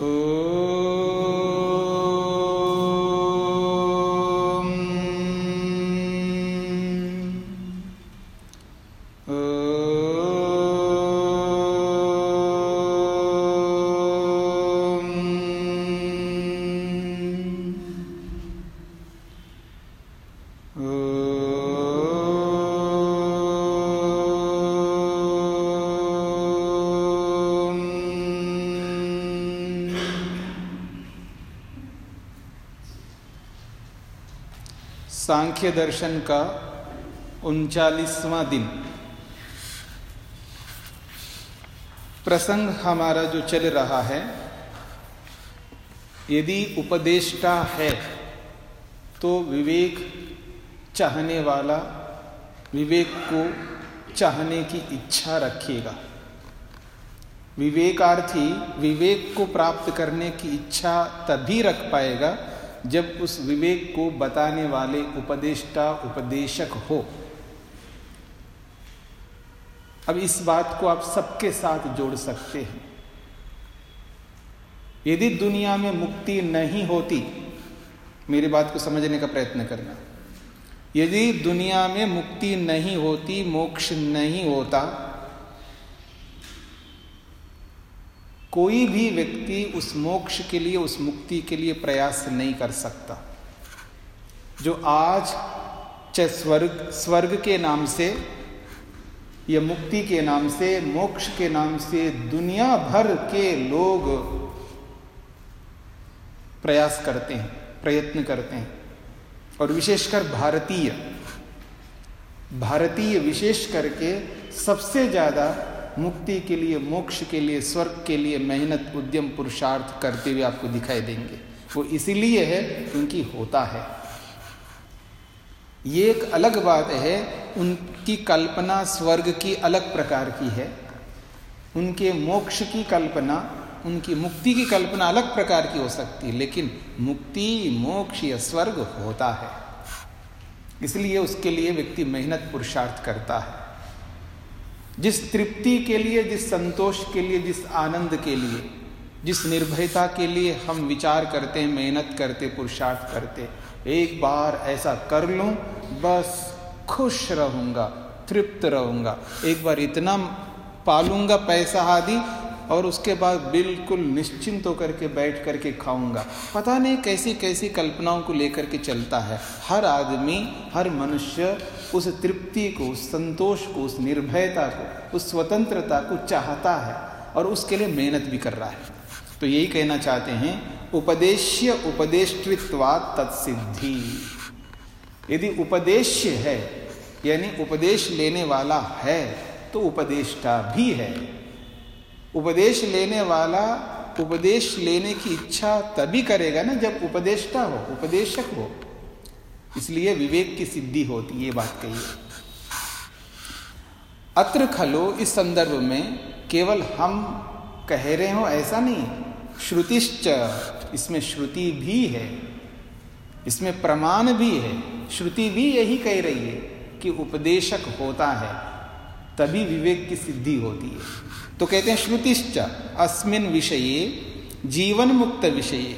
सांख्य दर्शन का 39वां दिन। प्रसंग हमारा जो चल रहा है, यदि उपदेष्टा है तो विवेक चाहने वाला विवेक को चाहने की इच्छा रखेगा। विवेकार्थी विवेक को प्राप्त करने की इच्छा तभी रख पाएगा जब उस विवेक को बताने वाले उपदेष्टा उपदेशक हो। अब इस बात को आप सबके साथ जोड़ सकते हैं। यदि दुनिया में मुक्ति नहीं होती, मेरी बात को समझने का प्रयत्न करना, यदि दुनिया में मुक्ति नहीं होती, मोक्ष नहीं होता, कोई भी व्यक्ति उस मोक्ष के लिए, उस मुक्ति के लिए प्रयास नहीं कर सकता। जो आज चाहे स्वर्ग के नाम से या मुक्ति के नाम से, मोक्ष के नाम से दुनिया भर के लोग प्रयास करते हैं, प्रयत्न करते हैं, और विशेषकर भारतीय विशेष करके सबसे ज्यादा मुक्ति के लिए, मोक्ष के लिए, स्वर्ग के लिए मेहनत, उद्यम, पुरुषार्थ करते हुए आपको दिखाई देंगे। वो इसीलिए है क्योंकि होता है। ये एक अलग बात है, उनकी कल्पना स्वर्ग की अलग प्रकार की है, उनके मोक्ष की कल्पना, उनकी मुक्ति की कल्पना अलग प्रकार की हो सकती है, लेकिन मुक्ति, मोक्ष या स्वर्ग होता है। इसलिए उसके लिए व्यक्ति मेहनत, पुरुषार्थ करता है। जिस तृप्ति के लिए, जिस संतोष के लिए, जिस आनंद के लिए, जिस निर्भयता के लिए हम विचार करते हैं, मेहनत करते, पुरुषार्थ करते, एक बार ऐसा कर लूं बस खुश रहूंगा, तृप्त रहूंगा, एक बार इतना पालूंगा पैसा आदि, और उसके बाद बिल्कुल निश्चिंत होकर के बैठ करके खाऊंगा। पता नहीं कैसी कैसी कल्पनाओं को लेकर के चलता है हर आदमी, हर मनुष्य उस तृप्ति को, उस संतोष को, उस निर्भयता को, उस स्वतंत्रता को चाहता है और उसके लिए मेहनत भी कर रहा है। तो यही कहना चाहते हैं, उपदेश्य उपदेष्टृत्वात् तत्सिद्धि। यदि उपदेश्य है यानी उपदेश लेने वाला है तो उपदेष्टा भी है। उपदेश लेने वाला उपदेश लेने की इच्छा तभी करेगा ना जब उपदेष्टा हो, उपदेशक हो। इसलिए विवेक की सिद्धि होती है, ये बात कही है। अत्र खलो, इस संदर्भ में केवल हम कह रहे हो ऐसा नहीं, श्रुतिश्च, इसमें श्रुति भी है, इसमें प्रमाण भी है। श्रुति भी यही कह रही है कि उपदेशक होता है तभी विवेक की सिद्धि होती है। तो कहते हैं श्रुतिश्च अस्मिन् विषये जीवन मुक्त विषये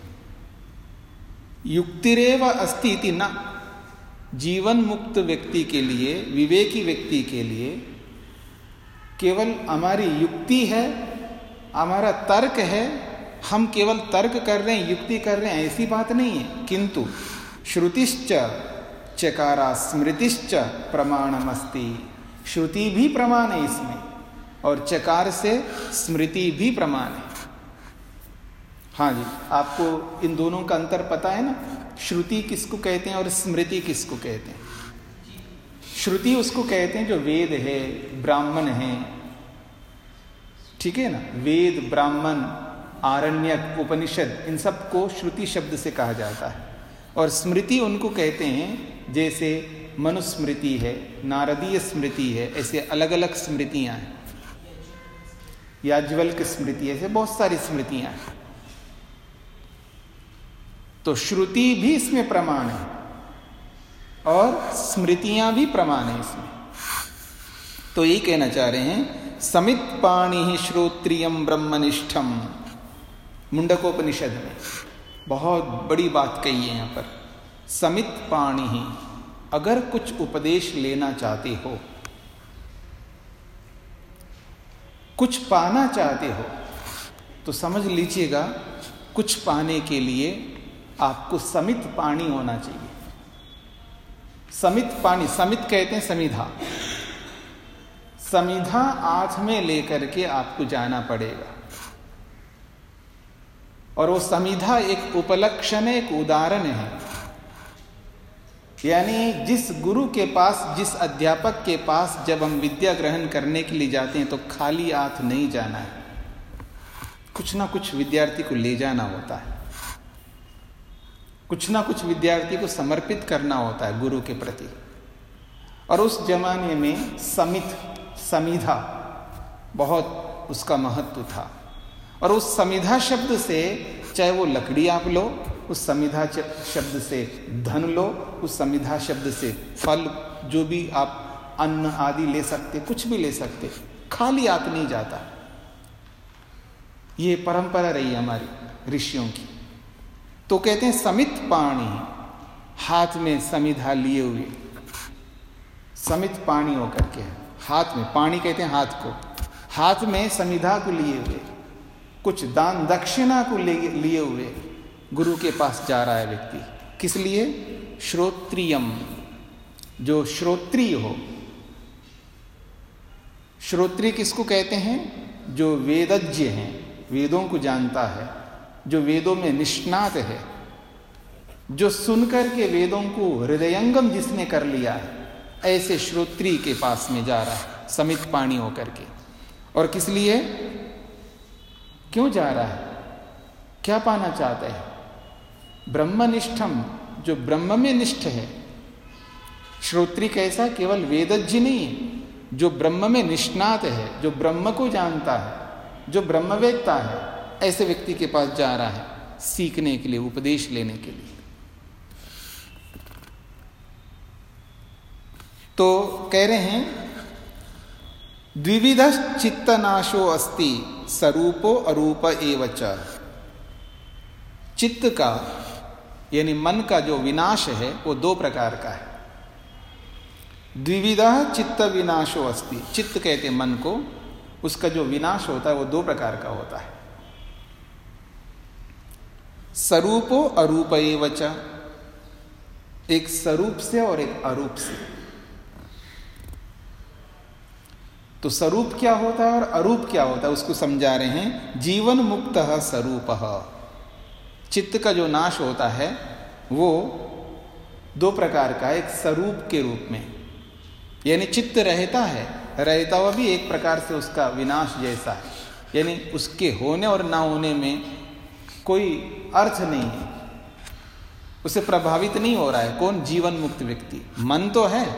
युक्तिरेव अस्ति इति न। जीवन मुक्त व्यक्ति के लिए, विवेकी व्यक्ति के लिए केवल हमारी युक्ति है, हमारा तर्क है, हम केवल तर्क कर रहे हैं, युक्ति कर रहे हैं, ऐसी बात नहीं है। किंतु श्रुतिश्च चकारा स्मृतिश्च प्रमाणमस्ति। श्रुति भी प्रमाण है इसमें, और चकार से स्मृति भी प्रमाण है। हाँ जी, आपको इन दोनों का अंतर पता है ना? श्रुति किसको कहते हैं और स्मृति किसको कहते हैं? श्रुति उसको कहते हैं जो वेद है, ब्राह्मण है, ठीक है ना? वेद, ब्राह्मण, आरण्यक, उपनिषद, इन सबको श्रुति शब्द से कहा जाता है। और स्मृति उनको कहते हैं जैसे मनुस्मृति है, नारदीय स्मृति है, ऐसे अलग अलग स्मृतियां हैं, याज्ञवल्क्य स्मृति, ऐसे बहुत सारी स्मृतियां हैं। तो श्रुति भी इसमें प्रमाण है और स्मृतियां भी प्रमाण है इसमें। तो यही कहना चाह रहे हैं, समित पाणि श्रोत्रियम ब्रह्मनिष्ठम। मुंडकोपनिषद में बहुत बड़ी बात कही है यहाँ पर। समित पाणी ही, अगर कुछ उपदेश लेना चाहते हो, कुछ पाना चाहते हो, तो समझ लीजिएगा कुछ पाने के लिए आपको समित पाणी होना चाहिए। समित पाणी, समित कहते हैं समिधा। समिधा हाथ में लेकर के आपको जाना पड़ेगा। और वो समिधा एक उपलक्षण है, एक उदाहरण है। यानी जिस गुरु के पास, जिस अध्यापक के पास जब हम विद्या ग्रहण करने के लिए जाते हैं तो खाली हाथ नहीं जाना है, कुछ ना कुछ विद्यार्थी को ले जाना होता है, कुछ ना कुछ विद्यार्थी को समर्पित करना होता है गुरु के प्रति। और उस जमाने में समित, समिधा बहुत उसका महत्व था। और उस समिधा शब्द से, चाहे वो लकड़ी आप लो, उस समिधा शब्द से धन लो, उस समिधा शब्द से फल, जो भी आप अन्न आदि ले सकते, कुछ भी ले सकते, खाली हाथ नहीं जाता। ये परंपरा रही हमारी ऋषियों की। तो कहते हैं समित पाणी, हाथ में समिधा लिए हुए, समित पाणी होकर के, हाथ में, पाणी कहते हैं हाथ को, हाथ में समिधा को लिए हुए, कुछ दान दक्षिणा को लिए हुए गुरु के पास जा रहा है व्यक्ति। किस लिए? श्रोत्रियम, जो श्रोत्रिय हो। श्रोत्रिय किसको कहते हैं? जो वेदज्ञ हैं, वेदों को जानता है, जो वेदों में निष्णात है, जो सुनकर के वेदों को हृदयंगम जिसने कर लिया है, ऐसे श्रोत्रिय के पास में जा रहा है समित पाणी होकर के। और किस लिए, क्यों जा रहा है, क्या पाना चाहता है? ब्रह्मनिष्ठम, जो ब्रह्म में निष्ठ है। श्रोत्रिय कैसा? केवल वेदज्ञ नहीं, जो ब्रह्म में निष्णात है, जो ब्रह्म को जानता है, जो ब्रह्मवेत्ता है, ऐसे व्यक्ति के पास जा रहा है सीखने के लिए, उपदेश लेने के लिए। तो कह रहे हैं द्विविध चित्तनाशो अस्ति स्वरूपो अरूप एवच। चित्त का यानी मन का जो विनाश है वो दो प्रकार का है। द्विविध चित्त विनाशो अस्ति, चित्त कहते मन को, उसका जो विनाश होता है वो दो प्रकार का होता है। स्वरूपो अरूप एवच, एक स्वरूप से और एक अरूप से। तो स्वरूप क्या होता है और अरूप क्या होता है उसको समझा रहे हैं। जीवन मुक्त स्वरूपः, चित्त का जो नाश होता है वो दो प्रकार का, एक स्वरूप के रूप में, यानी चित्त रहता है, रहता हुआ भी एक प्रकार से उसका विनाश जैसा है, यानी उसके होने और ना होने में कोई अर्थ नहीं है, उसे प्रभावित नहीं हो रहा है। कौन? जीवन मुक्त व्यक्ति। मन तो है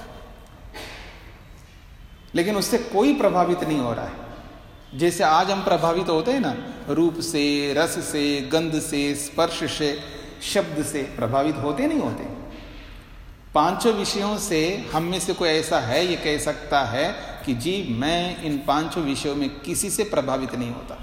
लेकिन उससे कोई प्रभावित नहीं हो रहा है। जैसे आज हम प्रभावित होते हैं ना, रूप से, रस से, गंध से, स्पर्श से, शब्द से प्रभावित होते नहीं होते। पांचों विषयों से हम में से कोई ऐसा है ये कह सकता है कि जी मैं इन पांचों विषयों में किसी से प्रभावित नहीं होता?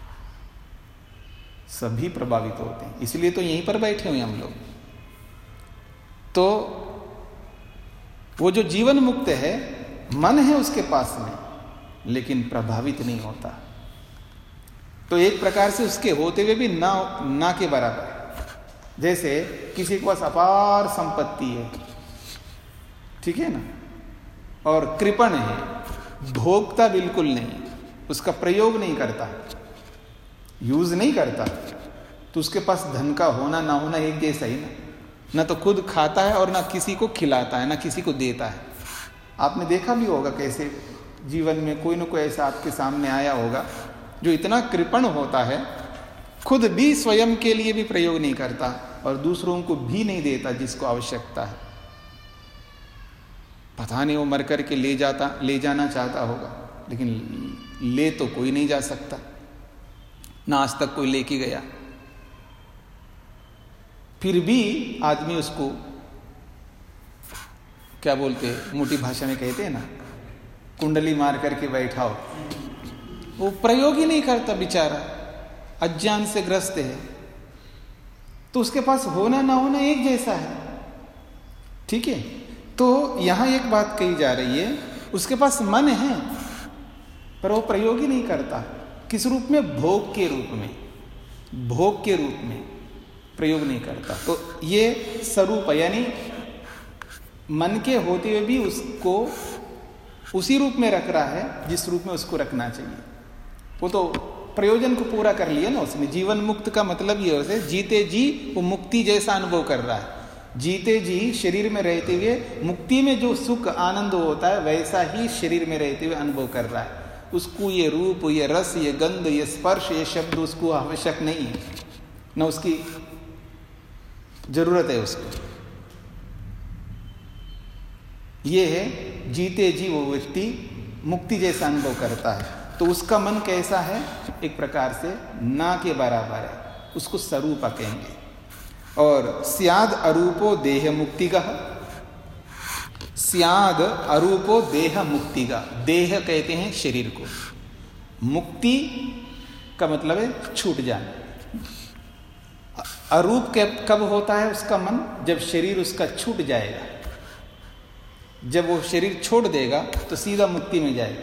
सभी प्रभावित होते हैं, इसलिए तो यहीं पर बैठे हुए हम लोग। तो वो जो जीवन मुक्त है, मन है उसके पास में लेकिन प्रभावित नहीं होता। तो एक प्रकार से उसके होते हुए भी ना के बराबर है। जैसे किसी के पास अपार संपत्ति है, ठीक है ना, और कृपण है, भोगता बिल्कुल नहीं, उसका प्रयोग नहीं करता, यूज नहीं करता, तो उसके पास धन का होना ना होना एक जैसा ही ना तो खुद खाता है और ना किसी को खिलाता है, ना किसी को देता है। आपने देखा भी होगा कैसे जीवन में कोई ना कोई ऐसा आपके सामने आया होगा जो इतना कृपण होता है, खुद भी स्वयं के लिए भी प्रयोग नहीं करता और दूसरों को भी नहीं देता जिसको आवश्यकता है। पता नहीं वो मर करके ले जाना चाहता होगा, लेकिन ले तो कोई नहीं जा सकता, ना आज तक कोई लेके गया। फिर भी आदमी उसको क्या बोलते, मोटी भाषा में कहते हैं ना, कुंडली मार करके बैठाओ, वो प्रयोग ही नहीं करता बेचारा। अज्ञान से ग्रस्त है, तो उसके पास होना ना होना एक जैसा है। ठीक है, तो यहां एक बात कही जा रही है, उसके पास मन है पर वो प्रयोग ही नहीं करता। किस रूप में? भोग के रूप में, भोग के रूप में प्रयोग नहीं करता। तो ये स्वरूप, यानी मन के होते हुए भी उसको उसी रूप में रख रहा है जिस रूप में उसको रखना चाहिए। वो तो प्रयोजन को पूरा कर लिया ना उसने। जीवन मुक्त का मतलब ये है, जीते जी वो मुक्ति जैसा अनुभव कर रहा है। जीते जी शरीर में रहते हुए मुक्ति में जो सुख आनंद होता है वैसा ही शरीर में रहते हुए अनुभव कर रहा है। उसको ये रूप, ये रस, ये गंध, ये स्पर्श, ये शब्द उसको आवश्यक नहीं है, न उसकी जरूरत है उसको। ये है जीते जी वो व्यक्ति मुक्ति जैसा अनुभव करता है। तो उसका मन कैसा है? एक प्रकार से ना के बराबर है, उसको स्वरूप कहेंगे। और स्याद अरूपो देह मुक्तिगा, स्याद अरूपो देह मुक्तिगा, देह कहते हैं शरीर को, मुक्ति का मतलब है छूट जाना। अरूप कब होता है उसका मन? जब शरीर उसका छूट जाएगा। जब वो शरीर छोड़ देगा तो सीधा मुक्ति में जाएगा,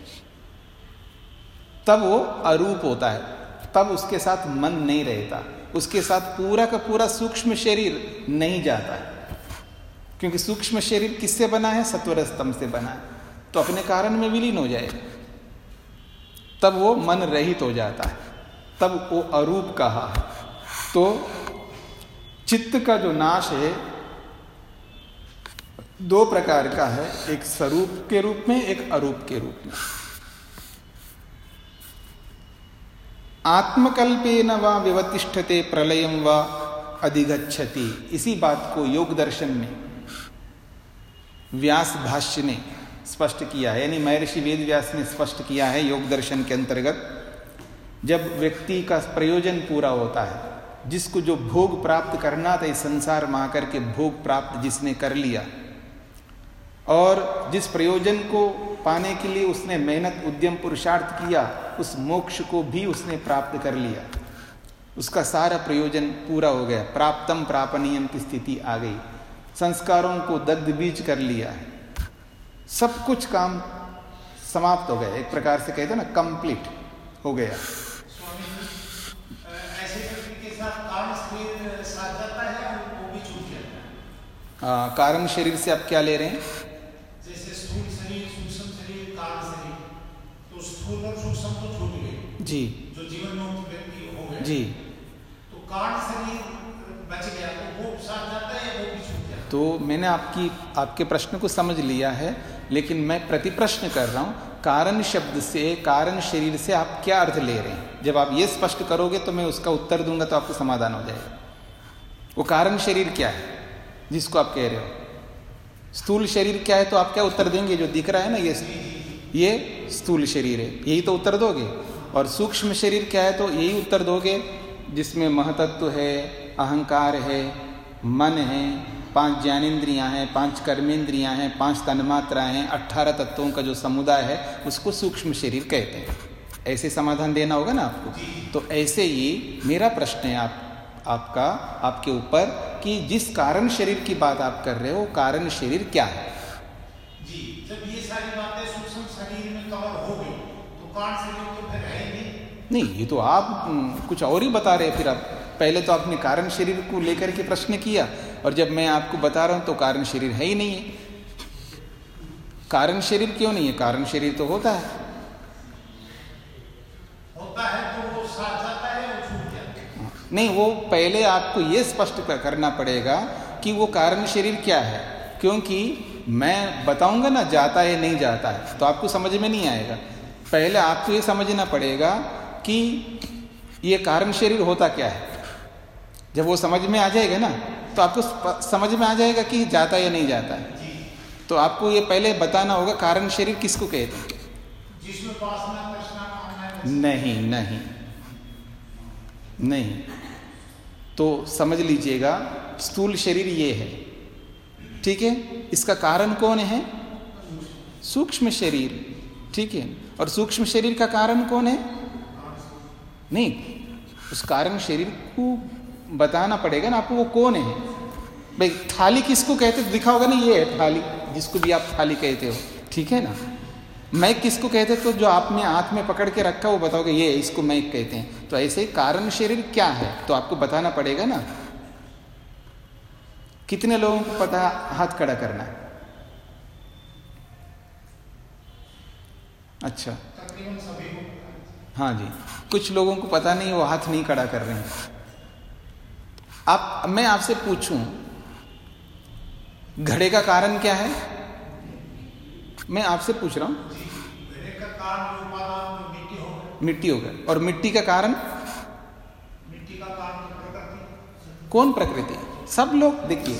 तब वो अरूप होता है। तब उसके साथ मन नहीं रहता, उसके साथ पूरा का पूरा सूक्ष्म शरीर नहीं जाता है, क्योंकि सूक्ष्म शरीर किससे बना है? सत्वर स्तंभ से बना है। तो अपने कारण में विलीन हो जाएगा, तब वो मन रहित हो जाता है, तब वो अरूप कहा है। तो चित्त का जो नाश है दो प्रकार का है, एक स्वरूप के रूप में, एक अरूप के रूप में। आत्मकल्पेन वा विवतिष्ठते प्रलयं वा अधिगच्छति, इसी बात को योग दर्शन में व्यास भाष्य ने स्पष्ट किया है, यानी महर्षि वेद व्यास ने स्पष्ट किया है योग दर्शन के अंतर्गत। जब व्यक्ति का प्रयोजन पूरा होता है, जिसको जो भोग प्राप्त करना था इस संसार में आकर के भोग प्राप्त जिसने कर लिया, और जिस प्रयोजन को पाने के लिए उसने मेहनत उद्यम पुरुषार्थ किया, उस मोक्ष को भी उसने प्राप्त कर लिया, उसका सारा प्रयोजन पूरा हो गया, प्राप्तम प्रापणीयम की स्थिति आ गई, संस्कारों को दग्ध बीज कर लिया है, सब कुछ काम समाप्त हो गया, एक प्रकार से कहते हैं ना, कंप्लीट हो गया। कारण शरीर से आप क्या ले रहे हैं? जैसे स्थूल शरीर, सूक्ष्म शरीर, कारण शरीर, तो स्थूल और सूक्ष्म तो छूट गए जी, जो जीवन मुक्त व्यक्ति हो गए जी, तो कारण शरीर बच गया, तो वो साथ जाता है या वो भी छूट जाता है? तो मैंने आपके प्रश्न को समझ लिया है, लेकिन मैं प्रति प्रश्न कर रहा हूं। कारण शब्द से, कारण शरीर से आप क्या अर्थ ले रहे हैं? जब आप ये स्पष्ट करोगे तो मैं उसका उत्तर दूंगा, तो आपको समाधान हो जाएगा। वो कारण शरीर क्या है जिसको आप कह रहे हो? स्थूल शरीर क्या है तो आप क्या उत्तर देंगे? जो दिख रहा है ना, ये स्थूल शरीर है, यही तो उत्तर दोगे। और सूक्ष्म शरीर क्या है तो यही उत्तर दोगे, जिसमें महतत्व है, अहंकार है, मन है, 5 ज्ञानेंद्रियां हैं, 5 कर्मेंद्रियां हैं, 5 तन्मात्राएं हैं, 18 तत्वों का जो समुदाय है उसको सूक्ष्म शरीर कहते हैं। ऐसे समाधान देना होगा ना आपको। तो ऐसे ही मेरा प्रश्न है आपके ऊपर कि जिस कारण शरीर की बात आप कर रहे हो, कारण शरीर क्या है? जी, जब ये सारी बातें सूक्ष्म शरीर में कवर हो गई तो कारण शरीर तो फिर है ही नहीं। ये तो आप कुछ और ही बता रहे हैं। फिर आप पहले तो आपने कारण शरीर को लेकर के प्रश्न किया, और जब मैं आपको बता रहा हूं तो कारण शरीर है ही नहीं है। कारण शरीर क्यों नहीं है? कारण शरीर तो होता है तो वो साथ जाता है, वो छूट जाता है। नहीं, वो पहले आपको ये स्पष्ट करना पड़ेगा कि वो कारण शरीर क्या है, क्योंकि मैं बताऊंगा ना जाता है नहीं जाता है तो आपको समझ में नहीं आएगा। पहले आपको ये समझना पड़ेगा कि ये कारण शरीर होता क्या है। जब वो समझ में आ जाएगा ना तो आपको समझ में आ जाएगा कि जाता या नहीं जाता है। तो आपको ये पहले बताना होगा कारण शरीर किसको कहते हैं। जिसमें वासना, तृष्णा, कामना नहीं। तो समझ लीजिएगा, स्थूल शरीर ये है, ठीक है। इसका कारण कौन है? सूक्ष्म शरीर, ठीक है। और सूक्ष्म शरीर का कारण कौन है? नहीं, उस कारण शरीर को बताना पड़ेगा ना आपको वो कौन है। भाई थाली किसको कहते तो दिखा होगा ना, ये है थाली, जिसको भी आप थाली कहते हो, ठीक है ना। मैक किसको कहते तो जो आप में हाथ में पकड़ के रखा वो बताओगे ये इसको मैक कहते हैं। तो ऐसे ही कारण शरीर क्या है तो आपको बताना पड़ेगा ना। कितने लोगों को पता है हाथ खड़ा करना है? अच्छा, तकरीबन सभी को। हाँ जी, कुछ लोगों को पता नहीं, वो हाथ नहीं खड़ा कर रहे हैं। मैं आपसे पूछूं घड़े का कारण क्या है? मैं आपसे पूछ रहा हूं। घड़े का कारण मिट्टी हो गया। और मिट्टी का कारण? मिट्टी का कारण प्रकृति। कौन प्रकृति? सब लोग देखिए,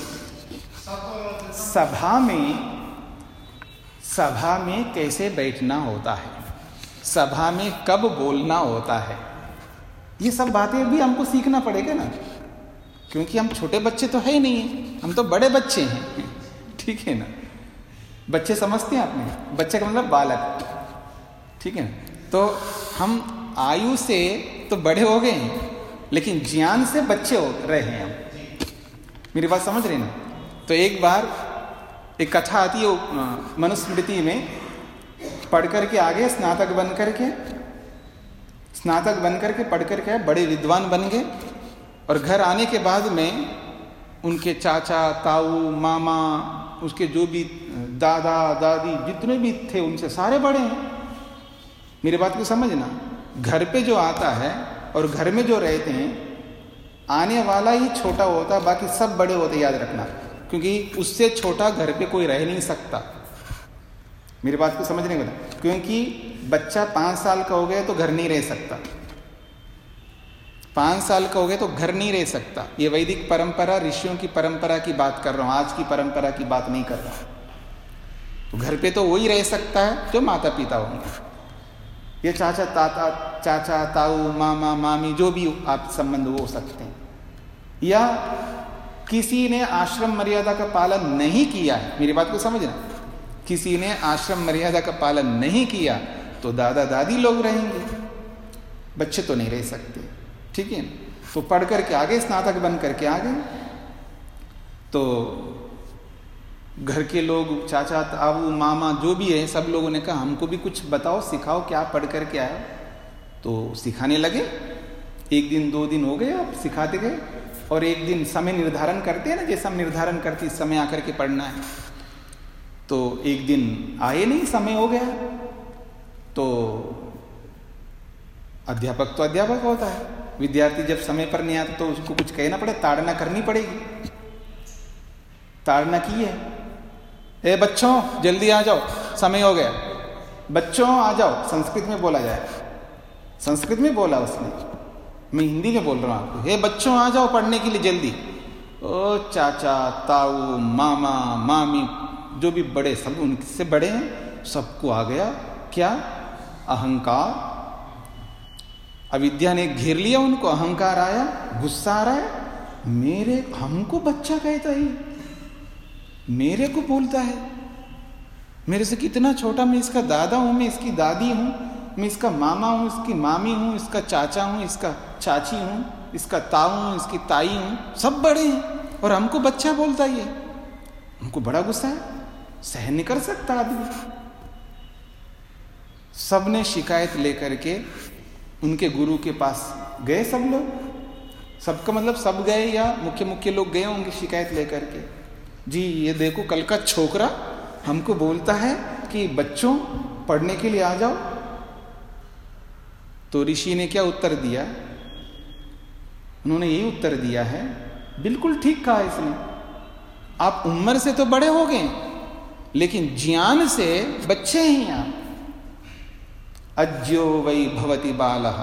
सभा में कैसे बैठना होता है, सभा में कब बोलना होता है, ये सब बातें भी हमको सीखना पड़ेगा ना, क्योंकि हम छोटे बच्चे तो है ही नहीं है, हम तो बड़े बच्चे हैं, ठीक है ना। बच्चे समझते हैं आपने, बच्चे का मतलब बालक, ठीक है। तो हम आयु से तो बड़े हो गए हैं, लेकिन ज्ञान से बच्चे हो रहे हैं हम। मेरी बात समझ रहे ना। तो एक बार एक कथा आती है मनुस्मृति में, पढ़ करके आगे स्नातक बन करके पढ़ करके बड़े विद्वान बन गए, और घर आने के बाद में उनके चाचा ताऊ मामा, उसके जो भी दादा दादी जितने भी थे उनसे सारे बड़े हैं। मेरी बात को समझना, घर पे जो आता है और घर में जो रहते हैं, आने वाला ही छोटा होता है, बाकी सब बड़े होते, याद रखना, क्योंकि उससे छोटा घर पे कोई रह नहीं सकता। मेरी बात को समझने का, क्योंकि बच्चा 5 साल का हो गया तो घर नहीं रह सकता, 5 साल का हो गया तो घर नहीं रह सकता। ये वैदिक परंपरा, ऋषियों की परंपरा की बात कर रहा हूं, आज की परंपरा की बात नहीं कर रहा हूं। तो घर पे तो वही रह सकता है जो माता पिता होंगे, ये चाचा ताऊ मामा मामी जो भी आप संबंध हो सकते हैं। या किसी ने आश्रम मर्यादा का पालन नहीं किया है, मेरी बात को समझना, किसी ने आश्रम मर्यादा का पालन नहीं किया तो दादा दादी लोग रहेंगे, बच्चे तो नहीं रह सकते, ठीक है। तो पढ़ करके आगे स्नातक बन करके आ गए, तो घर के लोग चाचा ताऊ मामा जो भी है सब लोगों ने कहा हमको भी कुछ बताओ सिखाओ, क्या पढ़ करके आया। तो सिखाने लगे, 1 दिन 2 दिन हो गए, आप सिखाते गए, और एक दिन समय निर्धारण करते हैं ना, जैसा हम निर्धारण करते इस समय आकर के पढ़ना है। तो एक दिन आए नहीं, समय हो गया, तो अध्यापक तो अध्यापक होता है, विद्यार्थी जब समय पर नहीं आता तो उसको कुछ कहना पड़े, ताड़ना करनी पड़ेगी। ताड़ना की है, ए बच्चों जल्दी आ जाओ, समय हो गया, बच्चों आ जाओ, संस्कृत में बोला जाए, संस्कृत में बोला उसने, मैं हिंदी में बोल रहा हूं आपको, हे बच्चों आ जाओ पढ़ने के लिए जल्दी। ओ चाचा ताऊ मामा मामी जो भी बड़े सब उनसे बड़े हैं, सबको आ गया क्या? अहंकार, अविद्या ने घेर लिया उनको, अहंकार आया, गुस्सा आ रहा है, हमको बच्चा कहता है, मेरे को बोलता है, मेरे से कितना छोटा, मैं इसका दादा हूं, मैं इसकी दादी हूं, मैं इसका मामा हूं, इसकी मामी हूं, इसका चाचा हूं, इसका चाची हूं, इसका ताऊ हूं, इसकी ताई हूं, सब बड़े हैं और हमको बच्चा बोलता है। हमको बड़ा गुस्सा है, सहन नहीं कर सकता आदमी। सबने शिकायत लेकर के उनके गुरु के पास गए, सब लोग, सबका मतलब सब गए या मुख्य लोग गए होंगे शिकायत लेकर के, जी ये देखो कल का छोकरा हमको बोलता है कि बच्चों पढ़ने के लिए आ जाओ। तो ऋषि ने क्या उत्तर दिया? उन्होंने यही उत्तर दिया है, बिल्कुल ठीक कहा इसने, आप उम्र से तो बड़े हो गए लेकिन ज्ञान से बच्चे हैं आप। अज्यो वै भवति बालः,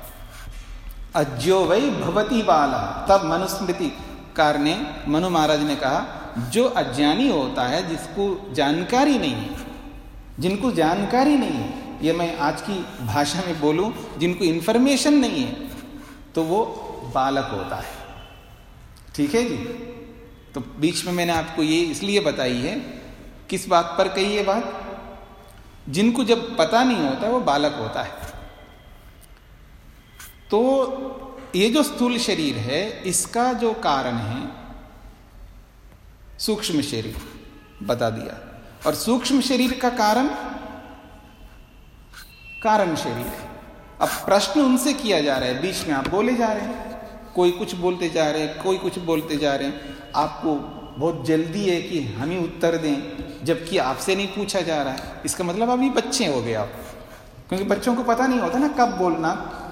अज्यो वै भवति बालः। तब मनुस्मृतिकार ने, मनु महाराज ने कहा, जो अज्ञानी होता है, जिसको जानकारी नहीं है, जिनको जानकारी नहीं है, ये मैं आज की भाषा में बोलूं, जिनको इंफॉर्मेशन नहीं है, तो वो बालक होता है, ठीक है जी। तो बीच में मैंने आपको ये इसलिए बताई है, किस बात पर कही ये बात? जिनको जब पता नहीं होता वो बालक होता है। तो ये जो स्थूल शरीर है इसका जो कारण है सूक्ष्म शरीर बता दिया, और सूक्ष्म शरीर का कारण कारण शरीर है। अब प्रश्न उनसे किया जा रहा है, बीच में आप बोले जा रहे हैं, कोई कुछ बोलते जा रहे हैं, कोई कुछ बोलते जा रहे हैं, आपको बहुत जल्दी है कि हम ही उत्तर दें, जबकि आपसे नहीं पूछा जा रहा है। इसका मतलब अभी बच्चे हो गए आप, क्योंकि बच्चों को पता नहीं होता ना कब बोलना,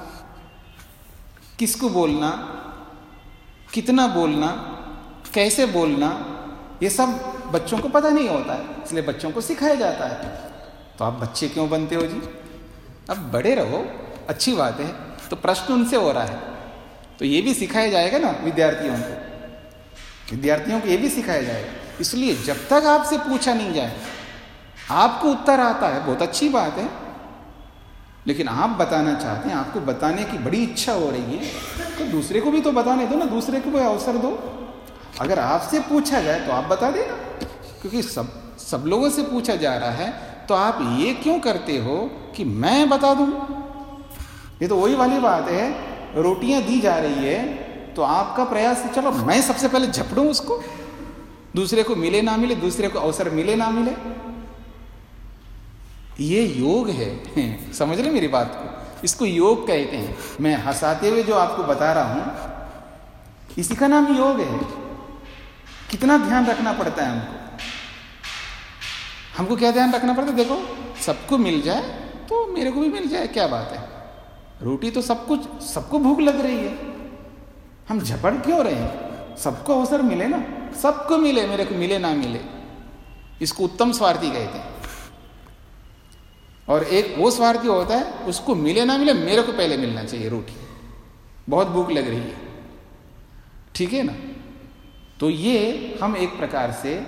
किसको बोलना, कितना बोलना, कैसे बोलना, ये सब बच्चों को पता नहीं होता है, इसलिए बच्चों को सिखाया जाता है। तो आप बच्चे क्यों बनते हो जी? अब बड़े रहो, अच्छी बात है। तो प्रश्न उनसे हो रहा है, तो ये भी सिखाया जाएगा ना विद्यार्थियों को ये भी सिखाया जाएगा। इसलिए जब तक आपसे पूछा नहीं जाए, आपको उत्तर आता है, बहुत अच्छी बात है, लेकिन आप बताना चाहते हैं, आपको बताने की बड़ी इच्छा हो रही है, तो दूसरे को भी तो बताने दो ना, दूसरे को भी अवसर दो। अगर आपसे पूछा जाए तो आप बता देना, क्योंकि सब लोगों से पूछा जा रहा है, तो आप ये क्यों करते हो कि मैं बता दूं? ये तो वही वाली बात है, रोटियां दी जा रही है तो आपका प्रयास है चलो मैं सबसे पहले झपड़ूं उसको, दूसरे को मिले ना मिले, दूसरे को अवसर मिले ना मिले। ये योग है, समझ रहे मेरी बात को? इसको योग कहते हैं। मैं हंसाते हुए जो आपको बता रहा हूं, इसी का नाम योग है। कितना ध्यान रखना पड़ता है हमको क्या ध्यान रखना पड़ता है? देखो, सबको मिल जाए तो मेरे को भी मिल जाए, क्या बात है? रोटी तो सबको भूख लग रही है, हम झपड़ क्यों रहे हैं? सबको अवसर मिले ना, सबको मिले, मेरे को मिले ना मिले। इसको उत्तम स्वार्थी कहते हैं। और एक वो स्वार्थी होता है, उसको मिले ना मिले, मेरे को पहले मिलना चाहिए रोटी, बहुत भूख लग रही है, ठीक है ना? तो ये हम एक प्रकार से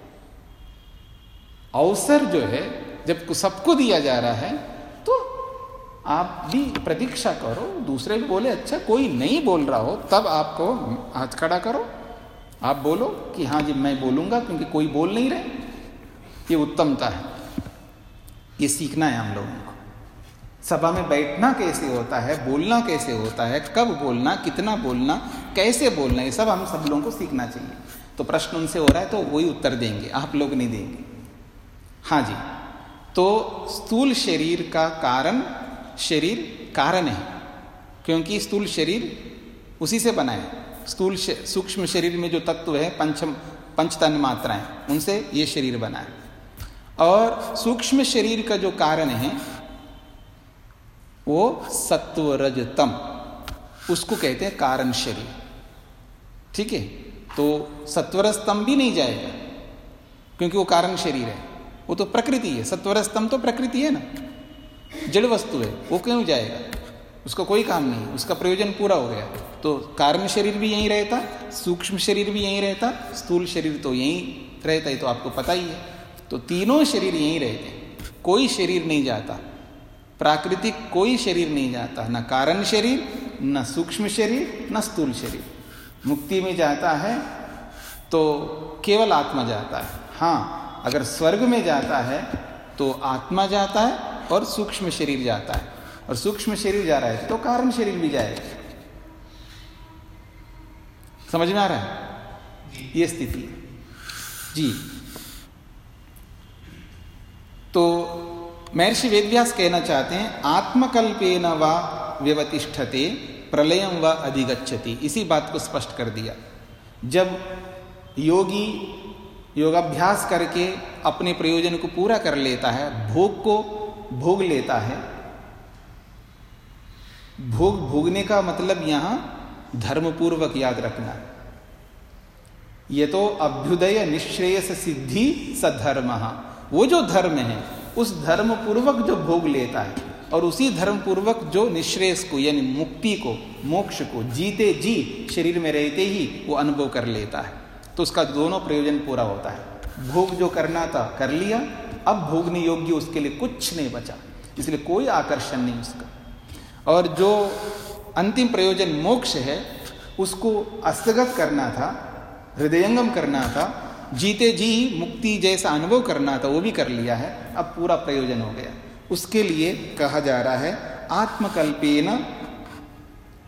अवसर जो है, जब सबको दिया जा रहा है तो आप भी प्रतीक्षा करो, दूसरे भी बोले, अच्छा कोई नहीं बोल रहा हो तब आपको हाथ खड़ा करो, आप बोलो कि हाँ जी मैं बोलूंगा, क्योंकि कोई बोल नहीं रहे। ये उत्तमता है, ये सीखना है हम लोगों को। सभा में बैठना कैसे होता है, बोलना कैसे होता है, कब बोलना, कितना बोलना, कैसे बोलना, ये सब हम सब लोगों को सीखना चाहिए। तो प्रश्न उनसे हो रहा है तो वही उत्तर देंगे, आप लोग नहीं देंगे। हाँ जी, तो स्थूल शरीर का कारण शरीर कारण है, क्योंकि स्थूल शरीर उसी से बना है। सूक्ष्म शरीर में जो तत्व है, पंच तन मात्राएं, उनसे ये शरीर बना है। और सूक्ष्म शरीर का जो कारण है वो सत्व रज तम, उसको कहते हैं कारण शरीर, ठीक है? तो सत्वरस्तम भी नहीं जाएगा, क्योंकि वो कारण शरीर है, वो तो प्रकृति है। सत्वरस्तम तो प्रकृति है ना, जड़ वस्तु है, वो क्यों जाएगा? उसका कोई काम नहीं, उसका प्रयोजन पूरा हो गया। तो कारण शरीर भी यहीं रहता, सूक्ष्म शरीर भी यहीं रहता, स्थूल शरीर तो यहीं रहता है, तो आपको पता ही है। तो तीनों शरीर यहीं रहते हैं, कोई शरीर नहीं जाता, प्राकृतिक कोई शरीर नहीं जाता, न कारण शरीर, न सूक्ष्म शरीर, न स्थूल शरीर। मुक्ति में जाता है तो केवल आत्मा जाता है। हाँ, अगर स्वर्ग में जाता है तो आत्मा जाता है और सूक्ष्म शरीर जाता है, और सूक्ष्म शरीर जा रहा है तो कारण शरीर भी जाएगा। समझ में आ रहा है? ये स्थिति है जी। तो महर्षि वेदव्यास कहना चाहते हैं, आत्मकल्पेन व व्यवतिष्ठते प्रलयं व अधिगच्छति। इसी बात को स्पष्ट कर दिया। जब योगी योगाभ्यास करके अपने प्रयोजन को पूरा कर लेता है, भोग को भोग लेता है, भोगने का मतलब यहां धर्मपूर्वक याद रखना, ये तो अभ्युदय निश्रेयस सिद्धि सधर्मः, वो जो धर्म है उस धर्म पूर्वक जो भोग लेता है, और उसी धर्म पूर्वक जो निश्रेयस को यानी मुक्ति को, मोक्ष को जीते जी शरीर में रहते ही वो अनुभव कर लेता है, तो उसका दोनों प्रयोजन पूरा होता है। भोग जो करना था कर लिया, अब भोगने योग्य उसके लिए कुछ नहीं बचा, इसलिए कोई आकर्षण नहीं उसका। और जो अंतिम प्रयोजन मोक्ष है उसको हस्तगत करना था, हृदयंगम करना था, जीते जी मुक्ति जैसा अनुभव करना था, वो भी कर लिया है, अब पूरा प्रयोजन हो गया। उसके लिए कहा जा रहा है आत्मकल्पेन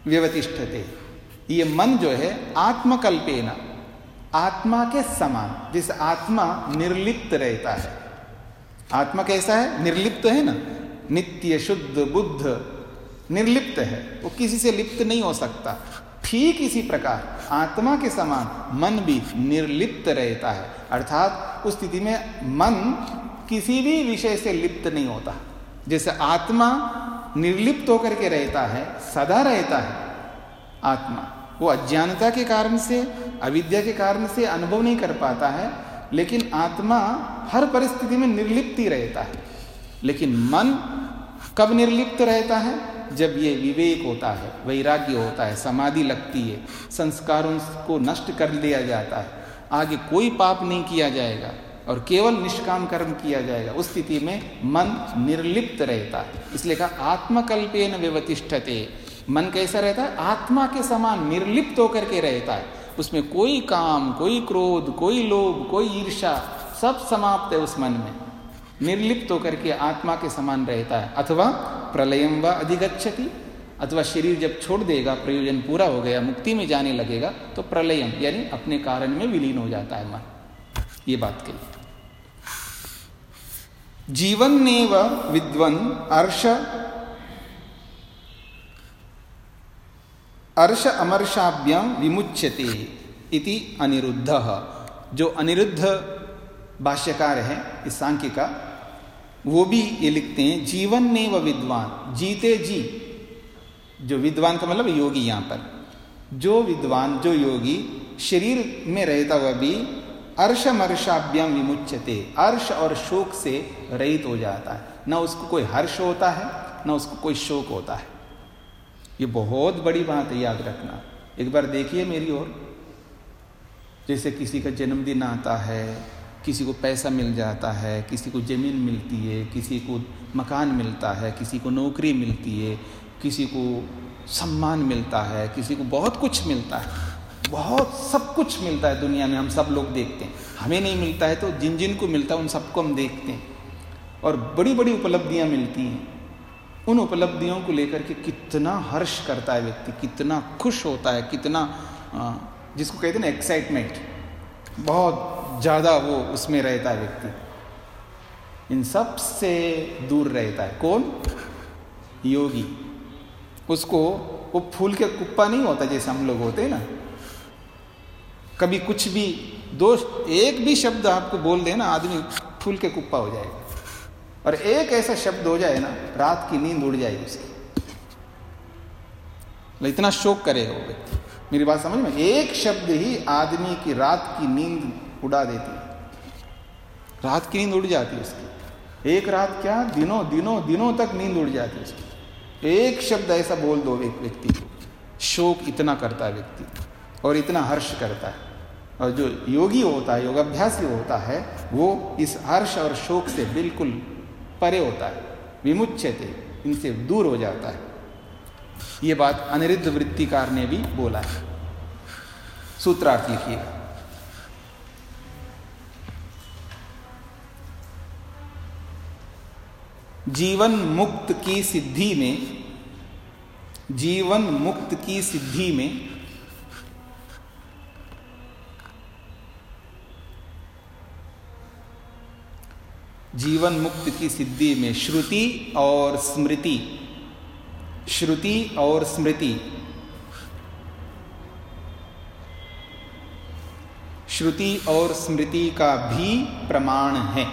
व्यवतिष्ठते, ये मन जो है आत्मकल्पेन, आत्मा के समान, जिस आत्मा निर्लिप्त रहता है। आत्मा कैसा है? निर्लिप्त है ना, नित्य शुद्ध बुद्ध निर्लिप्त है, वो किसी से लिप्त नहीं हो सकता। ठीक इसी प्रकार आत्मा के समान मन भी निर्लिप्त रहता है, अर्थात उस स्थिति में मन किसी भी विषय से लिप्त नहीं होता। जैसे आत्मा निर्लिप्त होकर के रहता है, सदा रहता है आत्मा, वो अज्ञानता के कारण से, अविद्या के कारण से अनुभव नहीं कर पाता है, लेकिन आत्मा हर परिस्थिति में निर्लिप्त ही रहता है। लेकिन मन कब निर्लिप्त रहता है? जब ये विवेक होता है, वैराग्य होता है, समाधि लगती है, संस्कारों को नष्ट कर लिया जाता है, आगे कोई पाप नहीं किया जाएगा और केवल निष्काम कर्म किया जाएगा, उस स्थिति में मन निर्लिप्त रहता है। इसलिए कहा आत्मकल्पेन व्यवतिष्ठते, मन कैसा रहता है? आत्मा के समान निर्लिप्त होकर के रहता है, उसमें कोई काम, कोई क्रोध, कोई लोभ, कोई ईर्ष्या, सब समाप्त है उस मन में, निर्लिप्त होकर के आत्मा के समान रहता है। अथवा प्रलयम व अधिगच्छति, अथवा शरीर जब छोड़ देगा, प्रयोजन पूरा हो गया, मुक्ति में जाने लगेगा, तो प्रलयम यानी अपने कारण में विलीन हो जाता है मन। ये बात कही। जीवन्नेव विद्वन् अर्ष अमर्षाभ्याम विमुच्यते इति अनिरुद्धः। जो अनिरुद्ध भाष्यकार है इस सांख्य का, वो भी ये लिखते हैं जीवन्नेव विद्वान, जीते जी, जो विद्वान का मतलब योगी, यहाँ पर जो विद्वान, जो योगी शरीर में रहता हुआ भी अर्षमर्षाभ्याम विमुच्यते, अर्ष और शोक से रहित हो जाता है। न उसको कोई हर्ष होता है, न उसको कोई शोक होता है। ये बहुत बड़ी बात है, याद रखना। एक बार देखिए मेरी ओर, जैसे किसी का जन्मदिन आता है, किसी को पैसा मिल जाता है, किसी को ज़मीन मिलती है, किसी को मकान मिलता है, किसी को नौकरी मिलती है, किसी को सम्मान मिलता है, किसी को बहुत कुछ मिलता है, बहुत सब कुछ मिलता है दुनिया में, हम सब लोग देखते हैं। हमें नहीं मिलता है तो जिन जिन को मिलता है उन सबको हम देखते हैं, और बड़ी बड़ी उपलब्धियां मिलती हैं। उन उपलब्धियों को लेकर के कितना हर्ष करता है व्यक्ति, कितना खुश होता है, कितना जिसको कहते हैं ना एक्साइटमेंट, बहुत ज़्यादा वो उसमें रहता है व्यक्ति। इन सब से दूर रहता है कौन? योगी। उसको वो फूल के कुप्पा नहीं होता जैसे हम लोग होते हैं ना, कभी कुछ भी दोष, एक भी शब्द आपको बोल देना, आदमी फूल के कुप्पा हो जाएगा। और एक ऐसा शब्द हो जाए ना, रात की नींद उड़ जाएगी उसकी, इतना शोक करेगा वो व्यक्ति। मेरी बात समझ में? एक शब्द ही आदमी की रात की नींद उड़ा देती है, रात की नींद उड़ जाती है उसकी। एक रात क्या, दिनों दिनों दिनों तक नींद उड़ जाती है उसकी। एक शब्द ऐसा बोल दो एक व्यक्ति को, शोक इतना करता है व्यक्ति और इतना हर्ष करता है। और जो योगी होता है, योगाभ्यासी होता है, वो इस हर्ष और शोक से बिल्कुल परे होता है, विमुच्यते, इनसे दूर हो जाता है। ये बात अनिरुद्ध वृत्तिकार ने भी बोला है। सूत्रार्थ लिखिएगा। जीवन मुक्त की सिद्धि में, जीवन मुक्त की सिद्धि में जीवन मुक्त की सिद्धि में श्रुति और स्मृति, श्रुति और स्मृति, श्रुति और स्मृति का भी प्रमाण है।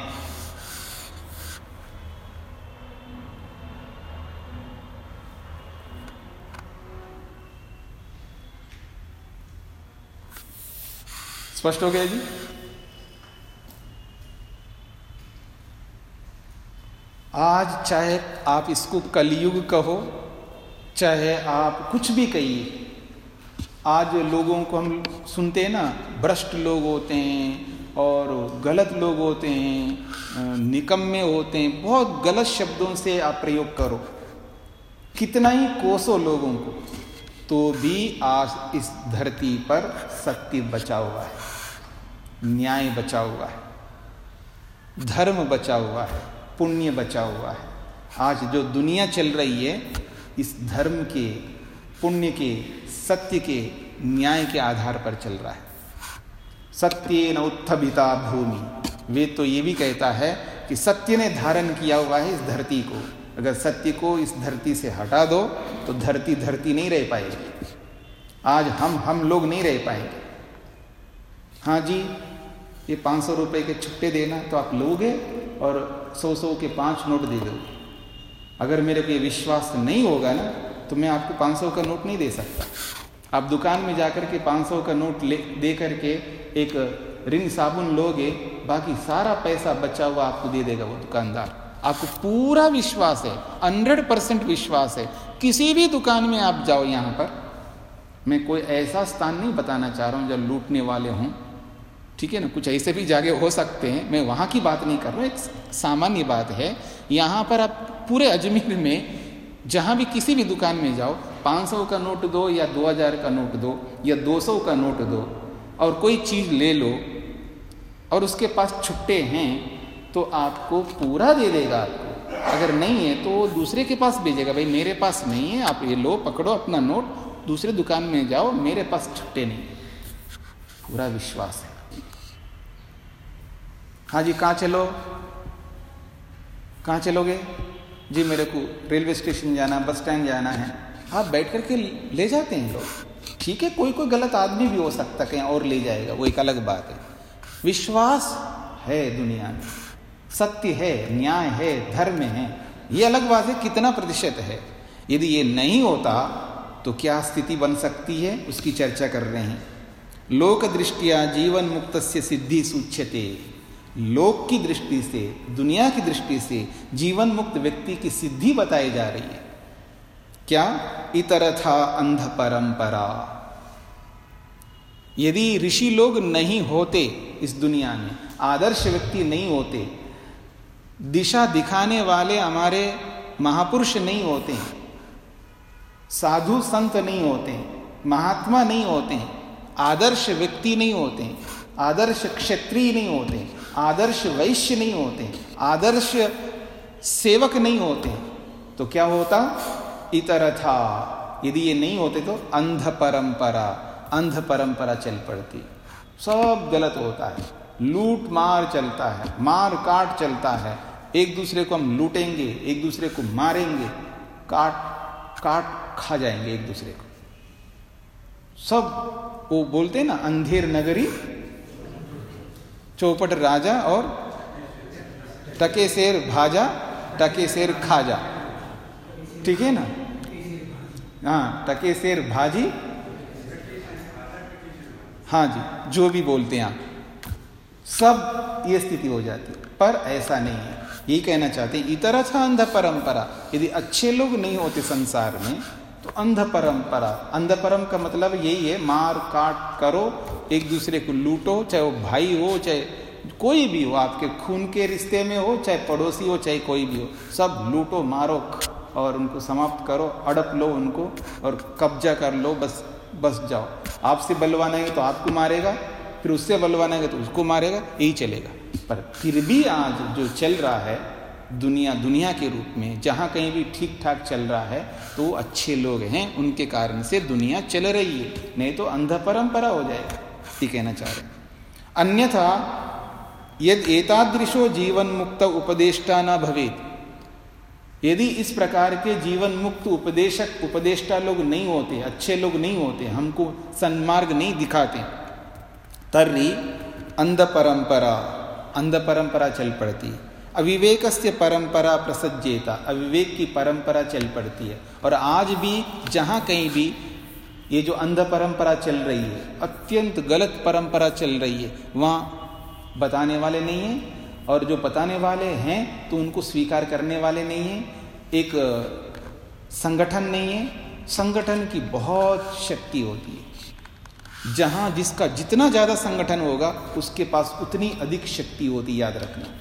स्पष्ट हो गया जी? आज चाहे आप इसको कलयुग कहो, चाहे आप कुछ भी कहिए, आज लोगों को हम सुनते हैं ना, भ्रष्ट लोग होते हैं और गलत लोग होते हैं, निकम्मे होते हैं, बहुत गलत शब्दों से आप प्रयोग करो, कितना ही कोसो लोगों को, तो भी आज इस धरती पर सत्य बचा हुआ है, न्याय बचा हुआ है, धर्म बचा हुआ है, पुण्य बचा हुआ है। आज जो दुनिया चल रही है, इस धर्म के पुण्य के, सत्य के, न्याय के आधार पर चल रहा है। सत्य न उत्थिता भूमि, वेद तो ये भी कहता है कि सत्य ने धारण किया हुआ है इस धरती को। अगर सत्य को इस धरती से हटा दो तो धरती धरती नहीं रह पाएगी। आज हम लोग नहीं रह पाएंगे। हाँ जी, ये 500 रुपए के छुट्टे देना तो आप लोगे और 100 के 5 नोट दे दोगे। अगर मेरे को ये विश्वास नहीं होगा ना तो मैं आपको 500 का नोट नहीं दे सकता। आप दुकान में जाकर के 500 का नोट दे करके एक रिन साबुन लोगे, बाकी सारा पैसा बचा हुआ आपको दे देगा वो दुकानदार। आपको पूरा विश्वास है, 100% विश्वास है। किसी भी दुकान में आप जाओ, यहाँ पर मैं कोई ऐसा स्थान नहीं बताना चाह रहा हूँ जब लूटने वाले हों, ठीक है ना, कुछ ऐसे भी जगह हो सकते हैं, मैं वहाँ की बात नहीं कर रहा हूँ, एक सामान्य बात है। यहाँ पर आप पूरे अजमेर में जहाँ भी किसी भी दुकान में जाओ, 500 का नोट दो या 2000 का नोट दो या 200 का नोट दो और कोई चीज़ ले लो और उसके पास छुट्टे हैं तो आपको पूरा दे देगा। आपको अगर नहीं है तो दूसरे के पास भेजेगा, भाई मेरे पास नहीं है, आप ये लो, पकड़ो अपना नोट, दूसरे दुकान में जाओ, मेरे पास छुट्टे नहीं है। पूरा विश्वास है। हाँ जी, कहाँ चलो, कहाँ चलोगे जी? मेरे को रेलवे स्टेशन जाना, बस स्टैंड जाना है। आप बैठ करके ले जाते हैं लोग, ठीक है। कोई गलत आदमी भी हो सकता कहीं और ले जाएगा, वो एक अलग बात है। विश्वास है दुनिया में, सत्य है, न्याय है, धर्म है, ये अलग बात है कितना प्रतिशत है। यदि ये नहीं होता तो क्या स्थिति बन सकती है, उसकी चर्चा कर रहे हैं। लोक दृष्टिया जीवन मुक्तस्य सिद्धि सूच्यते। लोक की दृष्टि से, दुनिया की दृष्टि से जीवन मुक्त व्यक्ति की सिद्धि बताई जा रही है। क्या? इतरथा अंध परंपरा। यदि ऋषि लोग नहीं होते इस दुनिया में, आदर्श व्यक्ति नहीं होते, दिशा दिखाने वाले हमारे महापुरुष नहीं होते, साधु संत नहीं होते, महात्मा नहीं होते, आदर्श व्यक्ति नहीं होते, आदर्श क्षत्रिय नहीं होते, आदर्श वैश्य नहीं होते, आदर्श सेवक नहीं होते, तो क्या होता? इतरथा, यदि ये नहीं होते तो अंध परंपरा चल पड़ती। सब गलत होता है, लूट मार चलता है, मार काट चलता है। एक दूसरे को हम लूटेंगे, एक दूसरे को मारेंगे, काट खा जाएंगे एक दूसरे को। सब वो बोलते हैं ना, अंधेर नगरी चौपट राजा और टके शेर भाजा, टके शेर खाजा, ठीक है ना? हाँ, टके शेर भाजी, हाँ जी, जो भी बोलते हैं आप, सब ये स्थिति हो जाती है। पर ऐसा नहीं है, यही कहना चाहते हैं। इतर था अंध परंपरा। यदि अच्छे लोग नहीं होते संसार में तो अंध परंपरा। अंध परम का मतलब यही है, मार काट करो, एक दूसरे को लूटो, चाहे वो भाई हो, चाहे कोई भी हो, आपके खून के रिश्ते में हो, चाहे पड़ोसी हो, चाहे कोई भी हो, सब लूटो मारो और उनको समाप्त करो, अड़प लो उनको और कब्जा कर लो, बस जाओ। आपसे बलवाना है तो आपको मारेगा, फिर उससे बलवाना है तो उसको मारेगा, यही चलेगा। पर फिर भी आज जो चल रहा है दुनिया के रूप में, जहाँ कहीं भी ठीक ठाक चल रहा है तो अच्छे लोग हैं, उनके कारण से दुनिया चल रही है, नहीं तो अंध परंपरा हो जाएगा। ये कहना चाह रहे। अन्यथा यद एतादृशो जीवन मुक्त उपदेष्टा न भवेत। यदि इस प्रकार के जीवन मुक्त उपदेष्टा लोग नहीं होते, अच्छे लोग नहीं होते, हमको सन्मार्ग नहीं दिखाते, तर्हि अंध परंपरा चल पड़ती। अविवेकस्य परंपरा प्रसज्जेता। अविवेक की परंपरा चल पड़ती है। और आज भी जहाँ कहीं भी ये जो अंध परंपरा चल रही है, अत्यंत गलत परंपरा चल रही है, वहाँ बताने वाले नहीं हैं, और जो बताने वाले हैं तो उनको स्वीकार करने वाले नहीं हैं। एक संगठन नहीं है। संगठन की बहुत शक्ति होती है। जहाँ जिसका जितना ज़्यादा संगठन होगा उसके पास उतनी अधिक शक्ति होती, याद रखना।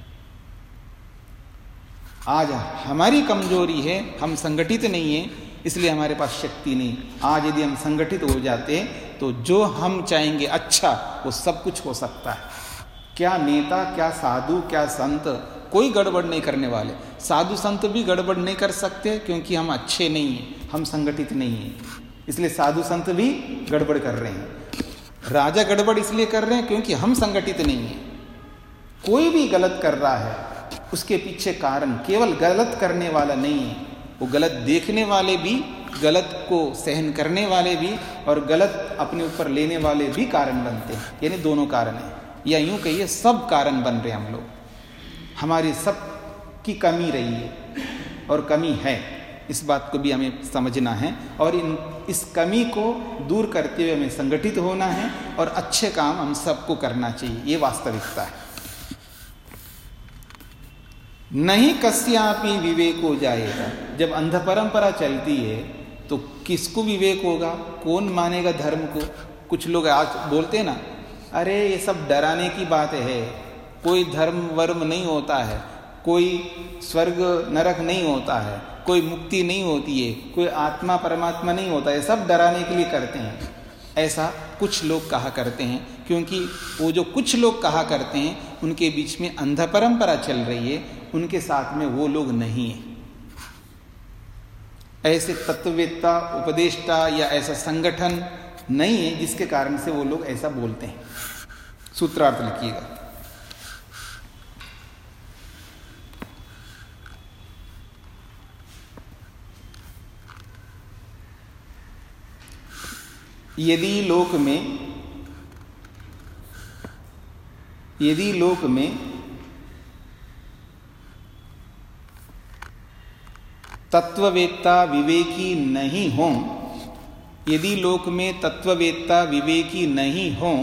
आज हमारी कमजोरी है, हम संगठित नहीं हैं, इसलिए हमारे पास शक्ति नहीं। आज यदि हम संगठित हो जाते तो जो हम चाहेंगे अच्छा, वो सब कुछ हो सकता है। क्या नेता, क्या साधु, क्या संत, कोई गड़बड़ नहीं करने वाले। साधु संत भी गड़बड़ नहीं कर सकते क्योंकि हम अच्छे नहीं हैं, हम संगठित नहीं हैं, इसलिए साधु संत भी गड़बड़ कर रहे हैं। राजा गड़बड़ इसलिए कर रहे हैं क्योंकि हम संगठित नहीं हैं। कोई भी गलत कर रहा है उसके पीछे कारण केवल गलत करने वाला नहीं है, वो गलत देखने वाले भी, गलत को सहन करने वाले भी और गलत अपने ऊपर लेने वाले भी कारण बनते हैं। यानी दोनों कारण हैं, या यूं कहिए सब कारण बन रहे हैं हम लोग। हमारी सब की कमी रही है और कमी है, इस बात को भी हमें समझना है और इस कमी को दूर करते हुए हमें संगठित होना है और अच्छे काम हम सबको करना चाहिए। ये वास्तविकता है। नहीं कस्यापि विवेको जाएगा। जब अंध परंपरा चलती है तो किसको विवेक होगा? कौन मानेगा धर्म को? कुछ लोग आज बोलते हैं ना, अरे ये सब डराने की बात है, कोई धर्म वर्म नहीं होता है, कोई स्वर्ग नरक नहीं होता है, कोई मुक्ति नहीं होती है, कोई आत्मा परमात्मा नहीं होता है, सब डराने के लिए करते हैं। ऐसा कुछ लोग कहा करते हैं, क्योंकि वो जो कुछ लोग कहा करते हैं उनके बीच में अंध परंपरा चल रही है, उनके साथ में वो लोग नहीं है। ऐसे तत्ववेत्ता, उपदेष्टा या ऐसा संगठन नहीं है जिसके कारण से वो लोग ऐसा बोलते हैं। सूत्रार्थ लिखिएगा। यदि लोक में तत्ववेत्ता विवेकी नहीं हों, यदि लोक में तत्ववेत्ता विवेकी नहीं हों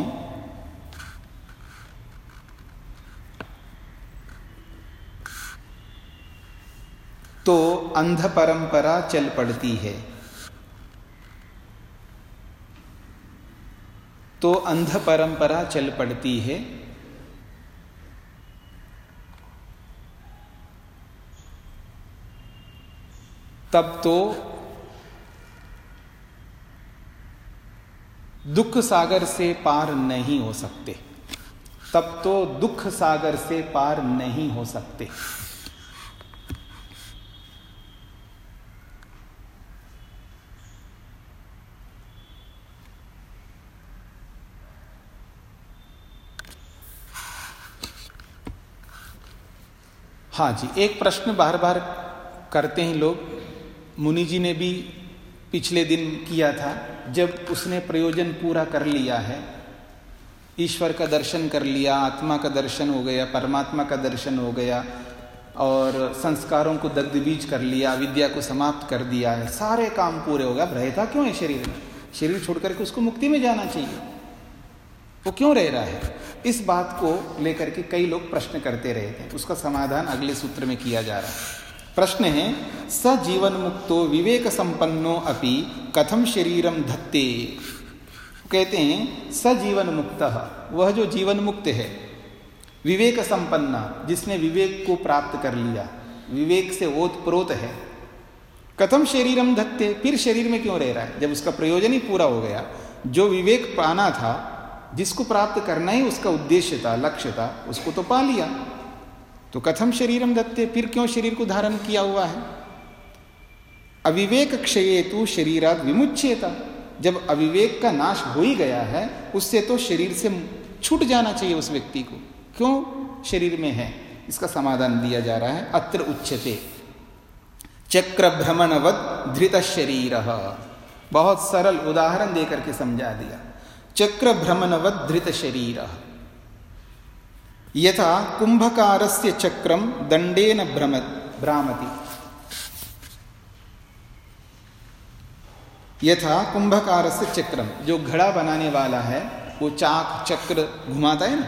तो अंध परंपरा चल पड़ती है। तो अंध परंपरा चल पड़ती है। तब तो दुख सागर से पार नहीं हो सकते। तब तो दुख सागर से पार नहीं हो सकते। हाँ जी, एक प्रश्न बार बार करते हैं लोग, मुनि जी ने भी पिछले दिन किया था। जब उसने प्रयोजन पूरा कर लिया है, ईश्वर का दर्शन कर लिया, आत्मा का दर्शन हो गया, परमात्मा का दर्शन हो गया और संस्कारों को दग्ध बीज कर लिया, विद्या को समाप्त कर दिया है, सारे काम पूरे हो गए, अब रहता क्यों है शरीर में? शरीर छोड़ करके उसको मुक्ति में जाना चाहिए, वो क्यों रह रहा है? इस बात को लेकर के कई लोग प्रश्न करते रहते हैं। उसका समाधान अगले सूत्र में किया जा रहा है। प्रश्न है, स जीवन मुक्तो विवेक संपन्नो अपि कथम शरीरम धत्ते। कहते हैं स जीवन मुक्तः, वह जो जीवन मुक्त है, विवेक संपन्ना, जिसने विवेक को प्राप्त कर लिया, विवेक से ओतप्रोत है, कथम शरीरम धत्ते, फिर शरीर में क्यों रह रहा है? जब उसका प्रयोजन ही पूरा हो गया, जो विवेक पाना था, जिसको प्राप्त करना ही उसका उद्देश्य था, लक्ष्य था, उसको तो पा लिया, तो कथम शरीरम दत्ते, फिर क्यों शरीर को धारण किया हुआ है? अविवेक क्षयेतु शरीरात् विमुच्येत। जब अविवेक का नाश हो ही गया है, उससे तो शरीर से छूट जाना चाहिए उस व्यक्ति को, क्यों शरीर में है? इसका समाधान दिया जा रहा है। अत्र उच्यते चक्र भ्रमणवद धृत शरीर। बहुत सरल उदाहरण देकर के समझा दिया। चक्र भ्रमणवद धृत शरीर, यथा कुंभकारस्य चक्रम दंडेन भ्रामति। यथा कुंभकारस्य चक्रम, जो घड़ा बनाने वाला है वो चाक चक्र घुमाता है ना,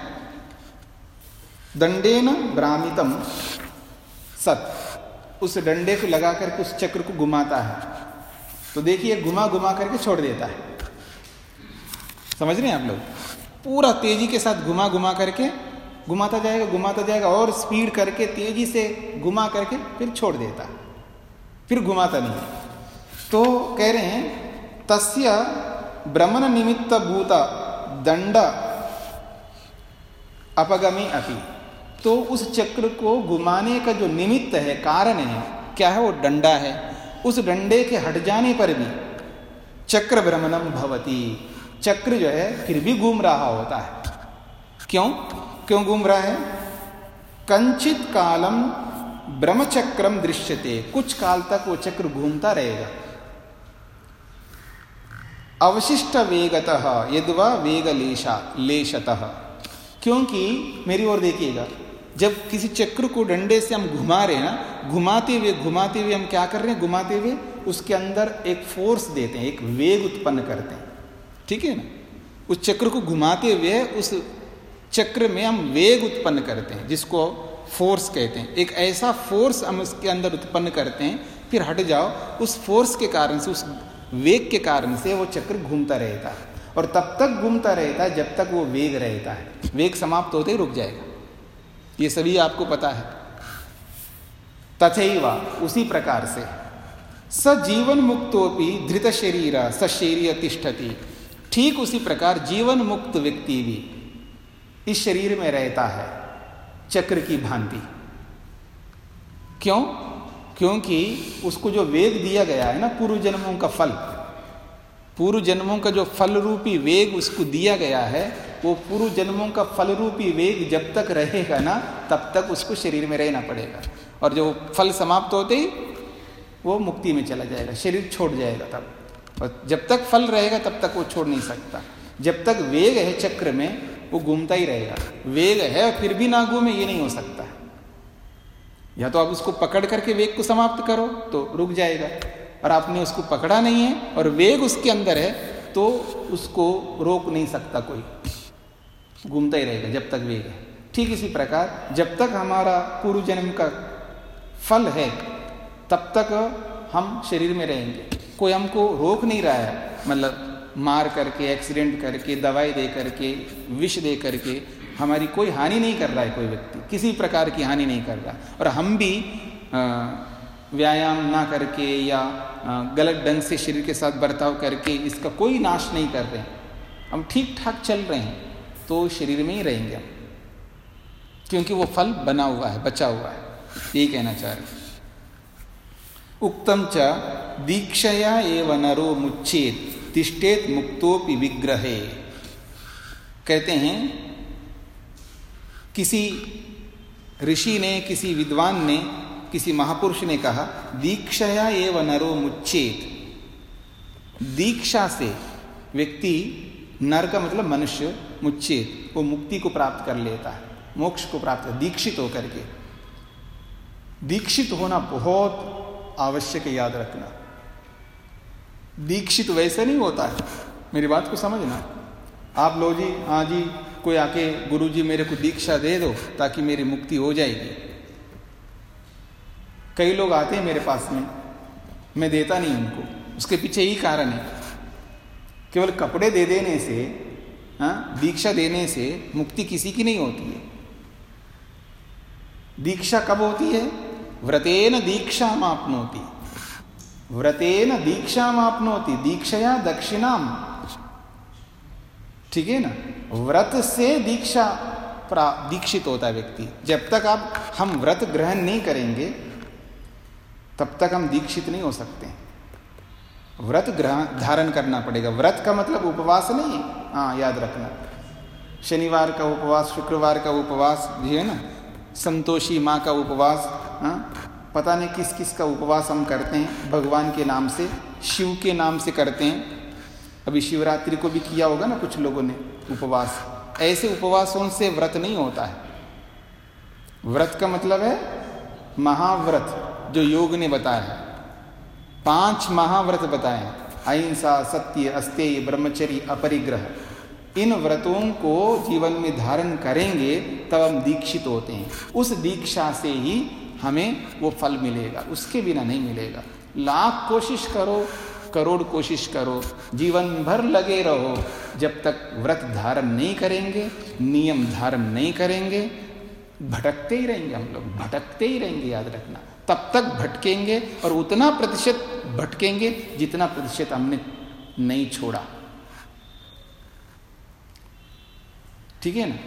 दंडेन भ्रामितम सत, उस डंडे को लगा करके उस चक्र को घुमाता है, तो देखिए घुमा घुमा करके छोड़ देता है। समझ रहे हैं आप लोग? पूरा तेजी के साथ घुमा घुमा करके घुमाता जाएगा और स्पीड करके तेजी से घुमा करके फिर छोड़ देता, फिर घुमाता नहीं। तो कह रहे हैं तस्य भ्रमण निमित्त भूत दंड अपगमी अपि, तो उस चक्र को घुमाने का जो निमित्त है, कारण है, क्या है? वो डंडा है। उस डंडे के हट जाने पर भी चक्र भ्रमणम भवति, चक्र जो है फिर भी घूम रहा होता है। क्यों घूम रहा है? कंचित कालम ब्रह्मचक्रम दृश्यते, कुछ काल तक वो चक्र घूमता रहेगा। अवशिष्ट वेगतः यद्वा वेग लेशतः, क्योंकि मेरी ओर देखिएगा, जब किसी चक्र को डंडे से हम घुमा रहे हैं ना, घुमाते हुए हम क्या कर रहे हैं? घुमाते हुए उसके अंदर एक फोर्स देते हैं, एक वेग उत्पन्न करते हैं, ठीक है ना? उस चक्र को घुमाते हुए उस चक्र में हम वेग उत्पन्न करते हैं, जिसको फोर्स कहते हैं। एक ऐसा फोर्स हम उसके अंदर उत्पन्न करते हैं, फिर हट जाओ, उस फोर्स के कारण से, उस वेग के कारण से वो चक्र घूमता रहता है, और तब तक घूमता रहता है जब तक वो वेग रहता है। वेग समाप्त होते ही रुक जाएगा, ये सभी आपको पता है। तथैव, उसी प्रकार से स जीवन मुक्तोपि धृत शरीर सशरीर तिष्ठति, ठीक उसी प्रकार जीवन मुक्त व्यक्ति भी इस शरीर में रहता है चक्र की भांति। क्यों? क्योंकि उसको जो वेग दिया गया है ना, पूर्व जन्मों का फल, पूर्व जन्मों का जो फल रूपी वेग उसको दिया गया है, वो पूर्व जन्मों का फल रूपी वेग जब तक रहेगा ना, तब तक उसको शरीर में रहना पड़ेगा। और जो फल समाप्त होते ही वो मुक्ति में चला जाएगा, शरीर छोड़ जाएगा तब। और जब तक फल रहेगा तब तक वो छोड़ नहीं सकता। जब तक वेग है चक्र में, वो घूमता ही रहेगा। वेग है फिर भी ना घूमे, ये नहीं हो सकता। या तो आप उसको पकड़ करके वेग को समाप्त करो तो रुक जाएगा, और आपने उसको पकड़ा नहीं है और वेग उसके अंदर है, तो उसको रोक नहीं सकता कोई, घूमता ही रहेगा जब तक वेग है। ठीक इसी प्रकार जब तक हमारा पूर्व जन्म का फल है, तब तक हम शरीर में रहेंगे। कोई हमको रोक नहीं रहा है, मतलब मार करके, एक्सीडेंट करके, दवाई दे करके, विष दे करके हमारी कोई हानि नहीं कर रहा है। कोई व्यक्ति किसी प्रकार की हानि नहीं कर रहा, और हम भी व्यायाम ना करके या गलत ढंग से शरीर के साथ बर्ताव करके इसका कोई नाश नहीं कर रहे हैं। हम ठीक ठाक चल रहे हैं, तो शरीर में ही रहेंगे हम, क्योंकि वो फल बना हुआ है, बचा हुआ है। यही कहना चाह रहे। उक्तम च दीक्षया एव नरो मुच्चेत तिष्ठेत मुक्तोपि विग्रहे। कहते हैं किसी ऋषि ने, किसी विद्वान ने, किसी महापुरुष ने कहा, दीक्षया एव नरो मुच्चेत, दीक्षा से व्यक्ति, नर का मतलब मनुष्य, मुच्चेत वो मुक्ति को प्राप्त कर लेता है, मोक्ष को प्राप्त, दीक्षित होकर के। दीक्षित होना बहुत आवश्यक है, याद रखना। दीक्षित वैसे नहीं होता है, मेरी बात को समझना। आप लो जी, हाँ जी, कोई आके गुरु जी मेरे को दीक्षा दे दो ताकि मेरी मुक्ति हो जाएगी। कई लोग आते हैं मेरे पास में, मैं देता नहीं उनको। उसके पीछे यही कारण है, केवल कपड़े दे देने से, दीक्षा देने से मुक्ति किसी की नहीं होती है। दीक्षा कब होती है? व्रतेन दीक्षा मापनोति, व्रतेन दीक्षा मापनोति, दीक्षया दक्षिणाम। ठीक है ना? व्रत से दीक्षा दीक्षित होता है व्यक्ति। जब तक हम व्रत ग्रहण नहीं करेंगे तब तक हम दीक्षित नहीं हो सकते। व्रत धारण करना पड़ेगा। व्रत का मतलब उपवास नहीं है, हाँ याद रखना। शनिवार का उपवास, शुक्रवार का उपवास, जी है ना, संतोषी माँ का उपवास, पता नहीं किस किस का उपवास हम करते हैं भगवान के नाम से, शिव के नाम से करते हैं। अभी शिवरात्रि को भी किया होगा ना कुछ लोगों ने उपवास। ऐसे उपवासों से व्रत नहीं होता है। व्रत का मतलब है महाव्रत, जो योग ने बताया है। 5 महाव्रत बताए हैं, अहिंसा, सत्य, अस्तेय, ब्रह्मचर्य, अपरिग्रह। इन व्रतों को जीवन में धारण करेंगे तब हम दीक्षित होते हैं। उस दीक्षा से ही हमें वो फल मिलेगा, उसके बिना नहीं मिलेगा। लाख कोशिश करो, करोड़ कोशिश करो, जीवन भर लगे रहो, जब तक व्रत धारण नहीं करेंगे, नियम धारण नहीं करेंगे, भटकते ही रहेंगे। हम लोग भटकते ही रहेंगे, याद रखना। तब तक भटकेंगे, और उतना प्रतिशत भटकेंगे जितना प्रतिशत हमने नहीं छोड़ा। ठीक है ना?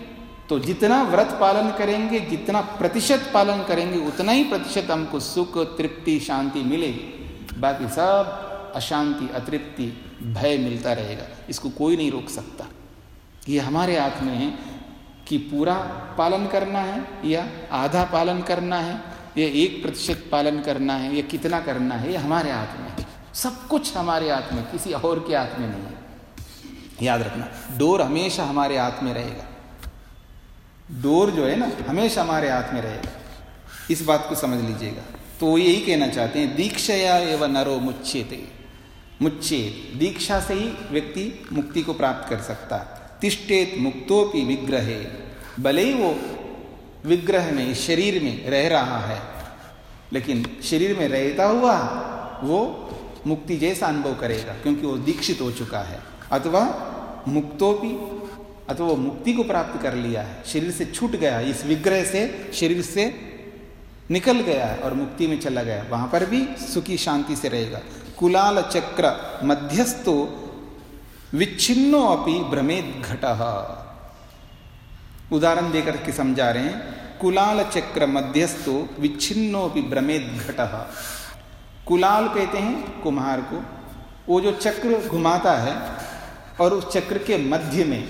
तो जितना व्रत पालन करेंगे, जितना प्रतिशत पालन करेंगे, उतना ही प्रतिशत हमको सुख, तृप्ति, शांति मिलेगी। बाकी सब अशांति, अतृप्ति, भय मिलता रहेगा। इसको कोई नहीं रोक सकता। ये हमारे हाथ में है कि पूरा पालन करना है या आधा पालन करना है या 1% पालन करना है या कितना करना है, ये हमारे हाथ में है। सब कुछ हमारे हाथ में, किसी और के हाथ में नहीं है। याद रखना, डोर हमेशा हमारे हाथ में रहेगा। डोर जो है ना, हमेशा हमारे हाथ में रहेगा। इस बात को समझ लीजिएगा। तो यही कहना चाहते हैं, दीक्षया एवं नरो मुच्येते। मुच्येत, दीक्षा से ही व्यक्ति मुक्ति को प्राप्त कर सकता है। तिष्ठेत मुक्तोपि विग्रहे, भले ही वो विग्रह में, शरीर में रह रहा है, लेकिन शरीर में रहता हुआ वो मुक्ति जैसा अनुभव करेगा, क्योंकि वो दीक्षित हो चुका है। अथवा मुक्तोपि, अथवा वो मुक्ति को प्राप्त कर लिया है, शरीर से छूट गया, इस विग्रह से शरीर से निकल गया है और मुक्ति में चला गया, वहां पर भी सुखी शांति से रहेगा। कुलाल चक्र मध्यस्थो विच्छिन्नो अपि भ्रमेद घटः। उदाहरण देकर के समझा रहे हैं। कुलाल चक्र मध्यस्थो विच्छिन्नो अपि भ्रमेद घटः। कुलाल कहते हैं कुम्हार को, वो जो चक्र घुमाता है और उस चक्र के मध्य में,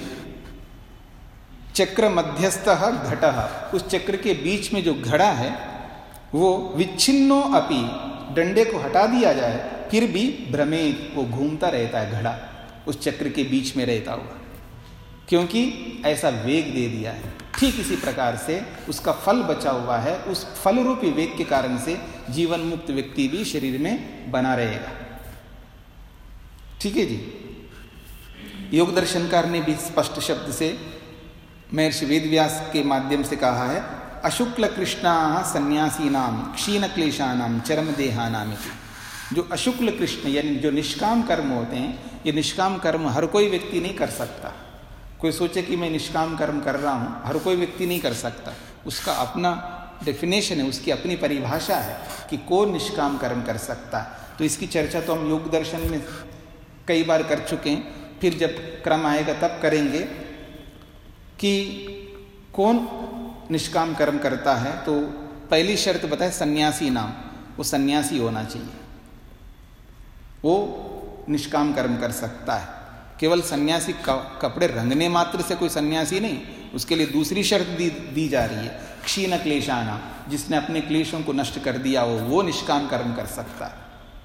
चक्र मध्यस्थः घटः, उस चक्र के बीच में जो घड़ा है वो विच्छिन्नो अपि, डंडे को हटा दिया जाए फिर भी भ्रमेद, वो घूमता रहता है घड़ा उस चक्र के बीच में रहता हुआ, क्योंकि ऐसा वेग दे दिया है। ठीक इसी प्रकार से उसका फल बचा हुआ है, उस फल रूपी वेग के कारण से जीवन मुक्त व्यक्ति भी शरीर में बना रहेगा। ठीक है जी। योग दर्शनकार ने भी स्पष्ट शब्द से महर्षि वेदव्यास के माध्यम से कहा है, अशुक्ल कृष्णा सन्यासी नाम क्षीण क्लेशा नाम चरम देहा नाम। जो अशुक्ल कृष्ण यानी जो निष्काम कर्म होते हैं, ये निष्काम कर्म हर कोई व्यक्ति नहीं कर सकता। कोई सोचे कि मैं निष्काम कर्म कर रहा हूँ, हर कोई व्यक्ति नहीं कर सकता। उसका अपना डेफिनेशन है, उसकी अपनी परिभाषा है कि कौन निष्काम कर्म कर सकता है। तो इसकी चर्चा तो हम योग दर्शन में कई बार कर चुके हैं, फिर जब क्रम आएगा तब करेंगे कि कौन निष्काम कर्म करता है। तो पहली शर्त बताए सन्यासी नाम, वो सन्यासी होना चाहिए, वो निष्काम कर्म कर सकता है। केवल सन्यासी कपड़े रंगने मात्र से कोई सन्यासी नहीं, उसके लिए दूसरी शर्त दी जा रही है, क्षीण क्लेशाना, जिसने अपने क्लेशों को नष्ट कर दिया हो वो निष्काम कर्म कर सकता है।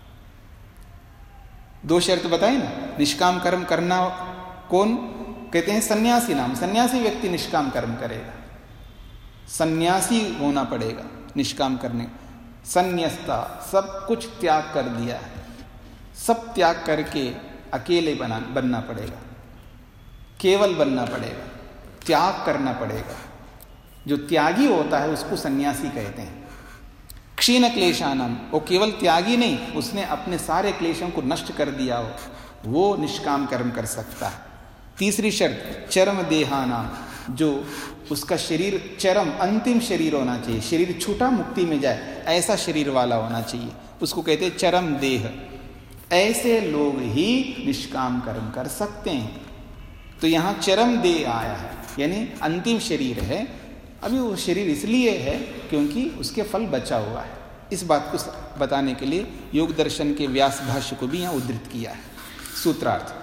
2 शर्त बताए ना। निष्काम कर्म करना कौन कहते हैं? सन्यासी नाम, सन्यासी व्यक्ति निष्काम कर्म करेगा, सन्यासी होना पड़ेगा निष्काम करने। संन्यस्ता, सब कुछ त्याग कर दिया है, सब त्याग करके अकेले बनना पड़ेगा, केवल बनना पड़ेगा, त्याग करना पड़ेगा। जो त्यागी होता है उसको सन्यासी कहते हैं। क्षीण क्लेशानम, वो केवल त्यागी नहीं, उसने अपने सारे क्लेशों को नष्ट कर दिया हो, वो निष्काम कर्म कर सकता है। तीसरी शर्त चरम देहानाम, जो उसका शरीर चरम अंतिम शरीर होना चाहिए, शरीर छूटा मुक्ति में जाए ऐसा शरीर वाला होना चाहिए, उसको कहते हैं चरम देह। ऐसे लोग ही निष्काम कर्म कर सकते हैं। तो यहाँ चरम देह आया है, यानी अंतिम शरीर है। अभी वो शरीर इसलिए है क्योंकि उसके फल बचा हुआ है। इस बात को बताने के लिए योग दर्शन के व्यास भाष्य को भी यहाँ उद्धृत किया है। सूत्रार्थ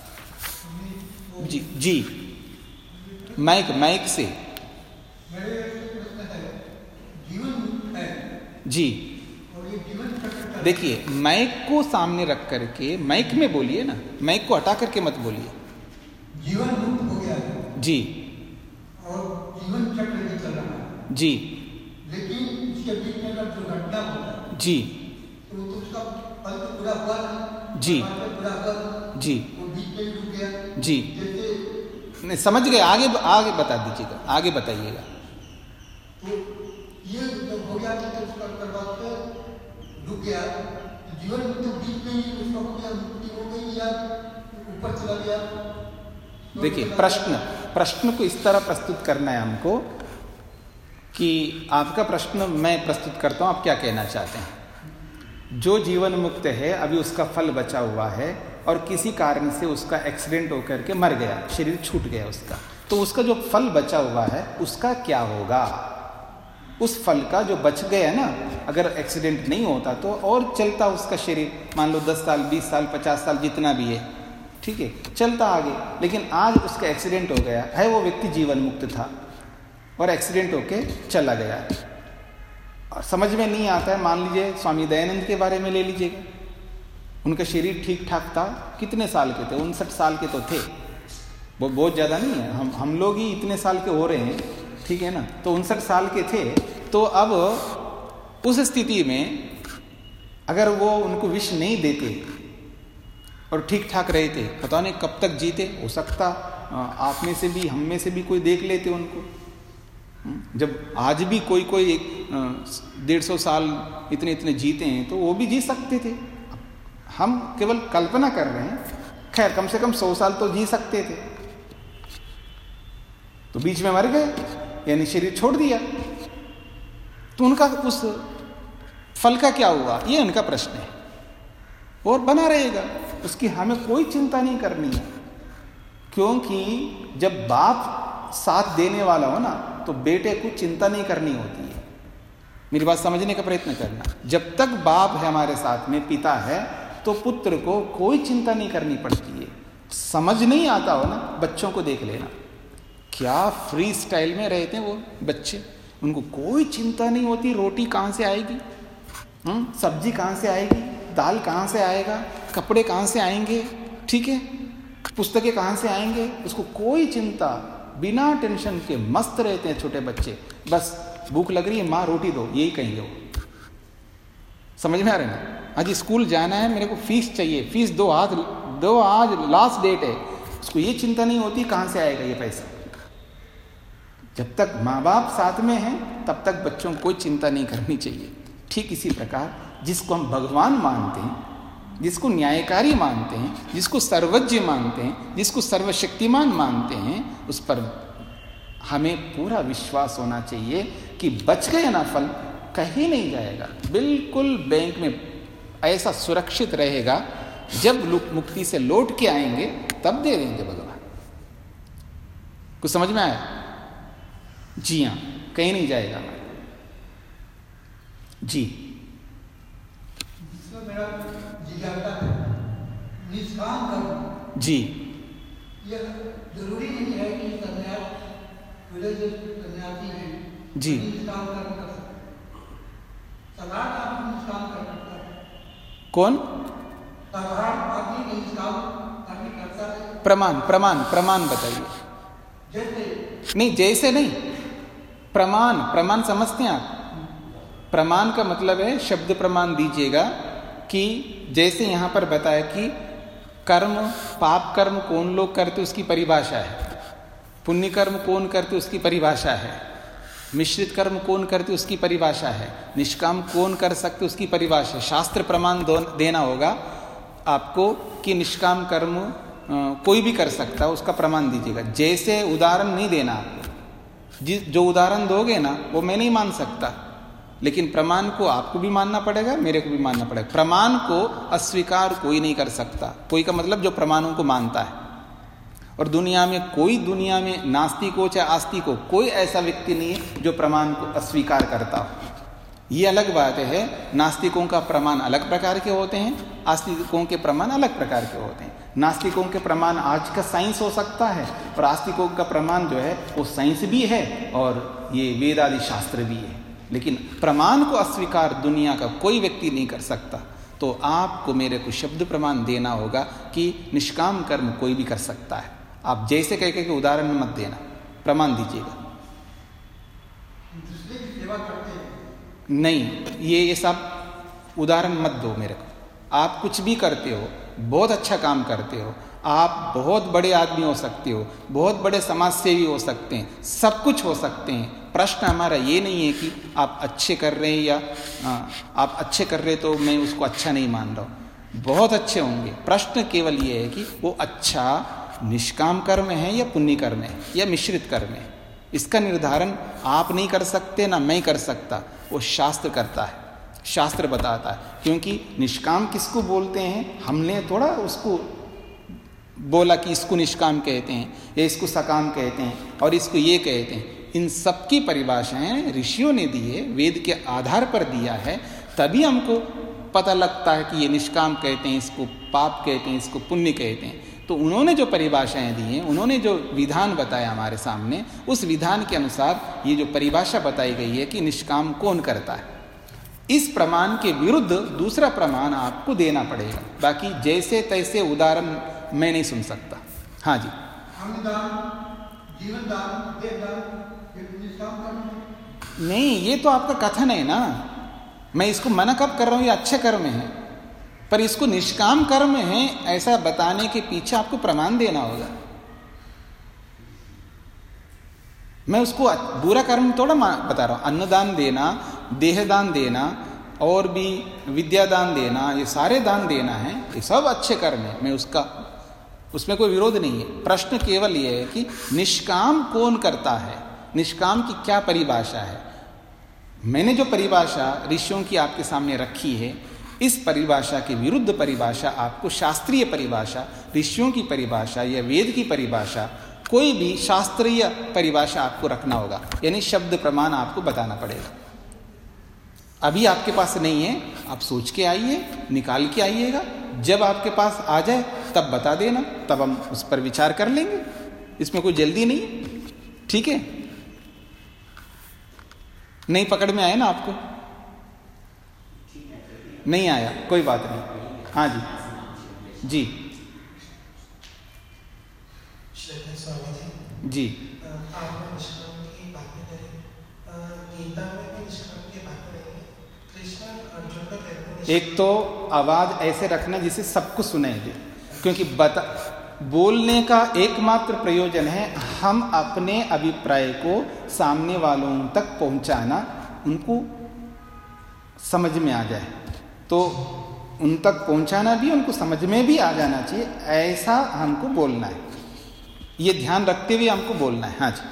जी जी, माइक से जी। देखिए, माइक को सामने रख करके, माइक में बोलिए ना, माइक को हटा करके मत बोलिए। जीवन मुक्त हो गया जी, और जीवन चक्र में चल रहा है जी, लेकिन इसके बीच में अगर दुर्घटना हो जी, तो उसका फल तो पूरा हुआ ना, जी पूरा हुआ जी, वो बीच में रुक गया जी। जैसे नहीं समझ गए, आगे बता दीजिएगा, आगे बताइएगा। तो ये जब हो गया तो उसका करवा रुक गया, जीवन में तो बीच में ही उसका हो गया, मुक्ति हो गई या ऊपर चला गया। देखिए, प्रश्न को इस तरह प्रस्तुत करना है हमको कि आपका प्रश्न मैं प्रस्तुत करता हूं, आप क्या कहना चाहते हैं। जो जीवन मुक्त है, अभी उसका फल बचा हुआ है और किसी कारण से उसका एक्सीडेंट होकर के मर गया, शरीर छूट गया उसका, तो उसका जो फल बचा हुआ है उसका क्या होगा? उस फल का जो बच गया ना, अगर एक्सीडेंट नहीं होता तो और चलता उसका शरीर, मान लो 10 साल 20 साल 50 साल जितना भी है, ठीक है, चलता आगे। लेकिन आज उसका एक्सीडेंट हो गया है, वो व्यक्ति जीवन मुक्त था और एक्सीडेंट होके चला गया और समझ में नहीं आता है। मान लीजिए स्वामी दयानंद के बारे में ले लीजिएगा, उनका शरीर ठीक ठाक था, कितने साल के थे? 59 साल के तो थे, वो बहुत ज़्यादा नहीं है, हम लोग ही इतने साल के हो रहे हैं, ठीक है ना। तो 59 साल के थे। तो अब उस स्थिति में अगर वो उनको विष नहीं देते और ठीक ठाक रहे थे, पता नहीं कब तक जीते, हो सकता आप में से भी हम में से भी कोई देख लेते उनको। जब आज भी कोई 150 साल इतने जीते हैं तो वो भी जी सकते थे, हम केवल कल्पना कर रहे हैं। खैर कम से कम 100 साल तो जी सकते थे, तो बीच में मर गए, यानी शरीर छोड़ दिया, तो उनका उस फल का क्या हुआ, ये उनका प्रश्न है और बना रहेगा। उसकी हमें कोई चिंता नहीं करनी है, क्योंकि जब बाप साथ देने वाला हो ना तो बेटे को चिंता नहीं करनी होती है। मेरी बात समझने का प्रयत्न करना। जब तक बाप है हमारे साथ में, पिता है, तो पुत्र को कोई चिंता नहीं करनी पड़ती है। समझ नहीं आता हो ना, बच्चों को देख लेना, क्या फ्री स्टाइल में रहते हैं वो बच्चे, उनको कोई चिंता नहीं होती रोटी कहाँ से आएगी, सब्जी कहाँ से आएगी, दाल कहाँ से आएगा, कपड़े कहाँ से आएंगे, ठीक है, पुस्तकें कहाँ से आएंगे, उसको कोई चिंता, बिना टेंशन के मस्त रहते हैं छोटे बच्चे। बस भूख लग रही है, माँ रोटी दो, यही कहेंगे वो। समझ में आ रहा है ना? आज स्कूल जाना है, मेरे को फीस चाहिए, फीस दो, आज लास्ट डेट है। उसको ये चिंता नहीं होती कहाँ से आएगा ये पैसा। जब तक माँ बाप साथ में हैं तब तक बच्चों को कोई चिंता नहीं करनी चाहिए। ठीक इसी प्रकार जिसको हम भगवान मानते हैं, जिसको न्यायकारी मानते हैं, जिसको सर्वज्ञ मानते हैं, जिसको सर्वशक्तिमान मानते हैं, उस पर हमें पूरा विश्वास होना चाहिए कि बच गया ना फल, कहीं नहीं जाएगा, बिल्कुल बैंक में ऐसा सुरक्षित रहेगा। जब मुक्ति से लौट के आएंगे तब दे देंगे भगवान। कुछ समझ में आया? जी हाँ, कहीं नहीं जाएगा जी। मेरा जिज्ञासा है, निष्काम कर्म जी, यह जरूरी नहीं है कि सन्यासी है जी, निष्काम कर्म कर सकते, साधारण आदमी निष्काम कर सकता है। कौन? साधारण आदमी निष्काम आदमी करता है। प्रमाण बताइए। जैसे नहीं, जैसे नहीं, प्रमाण समझते हैं आप? प्रमाण का मतलब है, शब्द प्रमाण दीजिएगा कि जैसे यहां पर बताया कि कर्म, पाप कर्म कौन लोग करते उसकी परिभाषा है, पुण्य कर्म कौन करते उसकी परिभाषा है, मिश्रित कर्म कौन करते उसकी परिभाषा है, निष्काम कौन कर सकते उसकी परिभाषा है। शास्त्र प्रमाण देना होगा आपको कि निष्काम कर्म कोई भी कर सकता है, उसका प्रमाण दीजिएगा। जैसे उदाहरण नहीं देना आपको, जो उदाहरण दोगे ना वो मैं नहीं मान सकता, लेकिन प्रमाण को आपको भी मानना पड़ेगा, मेरे को भी मानना पड़ेगा। प्रमाण को अस्वीकार कोई नहीं कर सकता। कोई का मतलब जो प्रमाणों को मानता है। और दुनिया में नास्तिक हो चाहे आस्तिक हो, कोई ऐसा व्यक्ति नहीं है जो प्रमाण को अस्वीकार करता हो। ये अलग बात है, नास्तिकों का प्रमाण अलग प्रकार के होते हैं, आस्तिकों के प्रमाण अलग प्रकार के होते हैं। नास्तिकों के प्रमाण आज का साइंस हो सकता है, और आस्तिकों का प्रमाण जो है वो साइंस भी है और ये वेद आदि शास्त्र भी है। लेकिन प्रमाण को अस्वीकार दुनिया का कोई व्यक्ति नहीं कर सकता। तो आपको मेरे को शब्द प्रमाण देना होगा कि निष्काम कर्म कोई भी कर सकता है। आप जैसे कह के उदाहरण मत देना, प्रमाण दीजिएगा। दूसरे की सेवा करते हैं नहीं, ये सब उदाहरण मत दो मेरे को। आप कुछ भी करते हो, बहुत अच्छा काम करते हो, आप बहुत बड़े आदमी हो सकते हो, बहुत बड़े समाज सेवी हो सकते हैं, सब कुछ हो सकते हैं। प्रश्न हमारा ये नहीं है कि आप अच्छे कर रहे हैं या आप अच्छे कर रहे तो मैं उसको अच्छा नहीं मान रहा हूँ, बहुत अच्छे होंगे। प्रश्न केवल ये है कि वो अच्छा निष्काम कर्म है या पुण्य कर्म है या मिश्रित कर्म है। इसका निर्धारण आप नहीं कर सकते, ना मैं कर सकता, वो शास्त्र करता है, शास्त्र बताता है। क्योंकि निष्काम किसको बोलते हैं, हमने थोड़ा उसको बोला कि इसको निष्काम कहते हैं या इसको सकाम कहते हैं और इसको ये कहते हैं, इन सब की परिभाषाएं ऋषियों ने दी है, वेद के आधार पर दिया है, तभी हमको पता लगता है कि ये निष्काम कहते हैं, इसको पाप कहते हैं, इसको पुण्य कहते हैं। तो उन्होंने जो परिभाषाएं दी हैं, उन्होंने जो विधान बताया हमारे सामने, उस विधान के अनुसार ये जो परिभाषा बताई गई है कि निष्काम कौन करता है, इस प्रमाण के विरुद्ध दूसरा प्रमाण आपको देना पड़ेगा। बाकी जैसे तैसे उदाहरण मैं नहीं सुन सकता। हाँ जी, जीवन दान, देह दान, निष्काम कर्म नहीं, ये तो आपका कथन है ना, मैं इसको मना कब कर रहा हूँ, ये अच्छे कर्म है, पर इसको निष्काम कर्म है ऐसा बताने के पीछे आपको प्रमाण देना होगा। मैं उसको बुरा कर्म थोड़ा बता रहा हूं। अन्नदान देना, देहदान देना और भी विद्यादान देना, ये सारे दान देना है, ये सब अच्छे कर्म है, मैं उसमें कोई विरोध नहीं है। प्रश्न केवल ये है कि निष्काम कौन करता है, निष्काम की क्या परिभाषा है। मैंने जो परिभाषा ऋषियों की आपके सामने रखी है, इस परिभाषा के विरुद्ध परिभाषा आपको शास्त्रीय परिभाषा, ऋषियों की परिभाषा या वेद की परिभाषा, कोई भी शास्त्रीय परिभाषा आपको रखना होगा, यानी शब्द प्रमाण आपको बताना पड़ेगा। अभी आपके पास नहीं है, आप सोच के आइए, निकाल के आइएगा, जब आपके पास आ जाए तब बता देना, तब हम उस पर विचार कर लेंगे, इसमें कोई जल्दी नहीं। ठीक है, नहीं पकड़ में आया ना आपको, नहीं आया, कोई बात नहीं। हाँ जी, जी जी, आपने निष्काम की बातें करी, गीता में भी निष्काम की बातें रही, कृष्ण अर्जुन को कहते हैं। एक तो आवाज ऐसे रखना जिसे सबको सुनाई दे, क्योंकि बोलने का एकमात्र प्रयोजन है हम अपने अभिप्राय को सामने वालों तक पहुंचाना, उनको समझ में आ जाए, तो उन तक पहुंचाना भी, उनको समझ में भी आ जाना चाहिए, ऐसा हमको बोलना है, ये ध्यान रखते हुए हमको बोलना है। हाँ जी,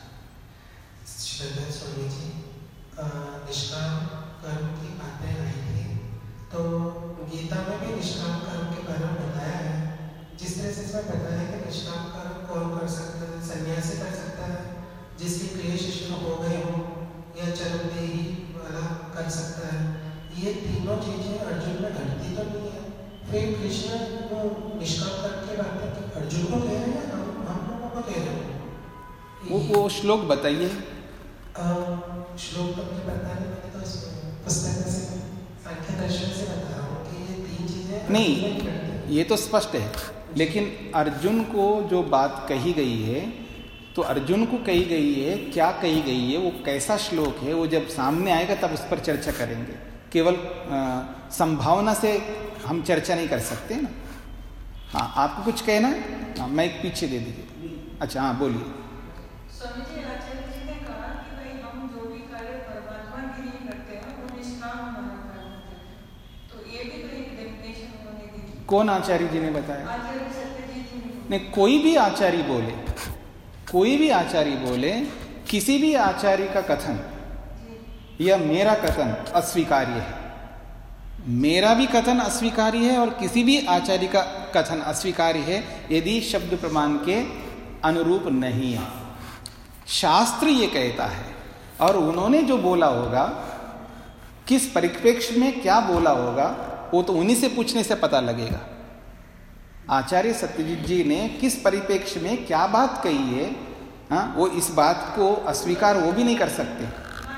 श्रद्धा स्वामी जी, निष्काम कर्म की बातें आई थी, तो गीता में भी निष्काम कर्म के बारे में बताया है। जिस तरह से इसमें बताया है कि निष्काम कर्म कौन कर सकता है, सन्यासी कर सकता है, जिसकी प्रिय शिष्य हो गए हो, या चरमदेही वाला कर सकता है। ये तीनों चीजें अर्जुन में घटती तो नहीं है, फिर कृष्ण को निष्काम कर्म की बातें अर्जुन को कह रहे हैं, हम लोगों को कह रहे हैं। वो श्लोक बताइए। श्लोक तो मुझे पता नहीं, मैंने तो पुस्तक से सांख्य दर्शन से बता रहा हूँ कि ये तीन चीजें नहीं, ये तो स्पष्ट है, लेकिन अर्जुन को जो बात कही गई है, तो अर्जुन को कही गई है, क्या कही गई है, वो कैसा श्लोक है, वो जब सामने आएगा तब उस पर चर्चा करेंगे। केवल संभावना से हम चर्चा नहीं कर सकते ना। हाँ, आपको कुछ कहना है? हाँ, मैं एक पीछे दे दीजिए। अच्छा, हाँ बोलिए। स्वामी जी, आचार्य जी ने कहा कि भाई हम जो भी कार्य परमात्मा के लिए करते हैं वो निष्काम हमारा कर्म होता है, तो ये भी तो एक डेफिनेशन उन्होंने दी। कौन आचार्य जी ने बताया? आचार्य सत्यजीत जी ने। नहीं, कोई भी आचार्य बोले, कोई भी आचार्य बोले, किसी भी आचार्य का कथन या मेरा कथन अस्वीकार्य है, मेरा भी कथन अस्वीकार्य है और किसी भी आचार्य का कथन अस्वीकार्य है यदि शब्द प्रमाण के अनुरूप नहीं है। शास्त्र ये कहता है, और उन्होंने जो बोला होगा, किस परिप्रेक्ष्य में क्या बोला होगा, वो तो उन्हीं से पूछने से पता लगेगा। आचार्य सत्यजीत जी ने किस परिप्रेक्ष्य में क्या बात कही है, हाँ, वो इस बात को अस्वीकार वो भी नहीं कर सकते।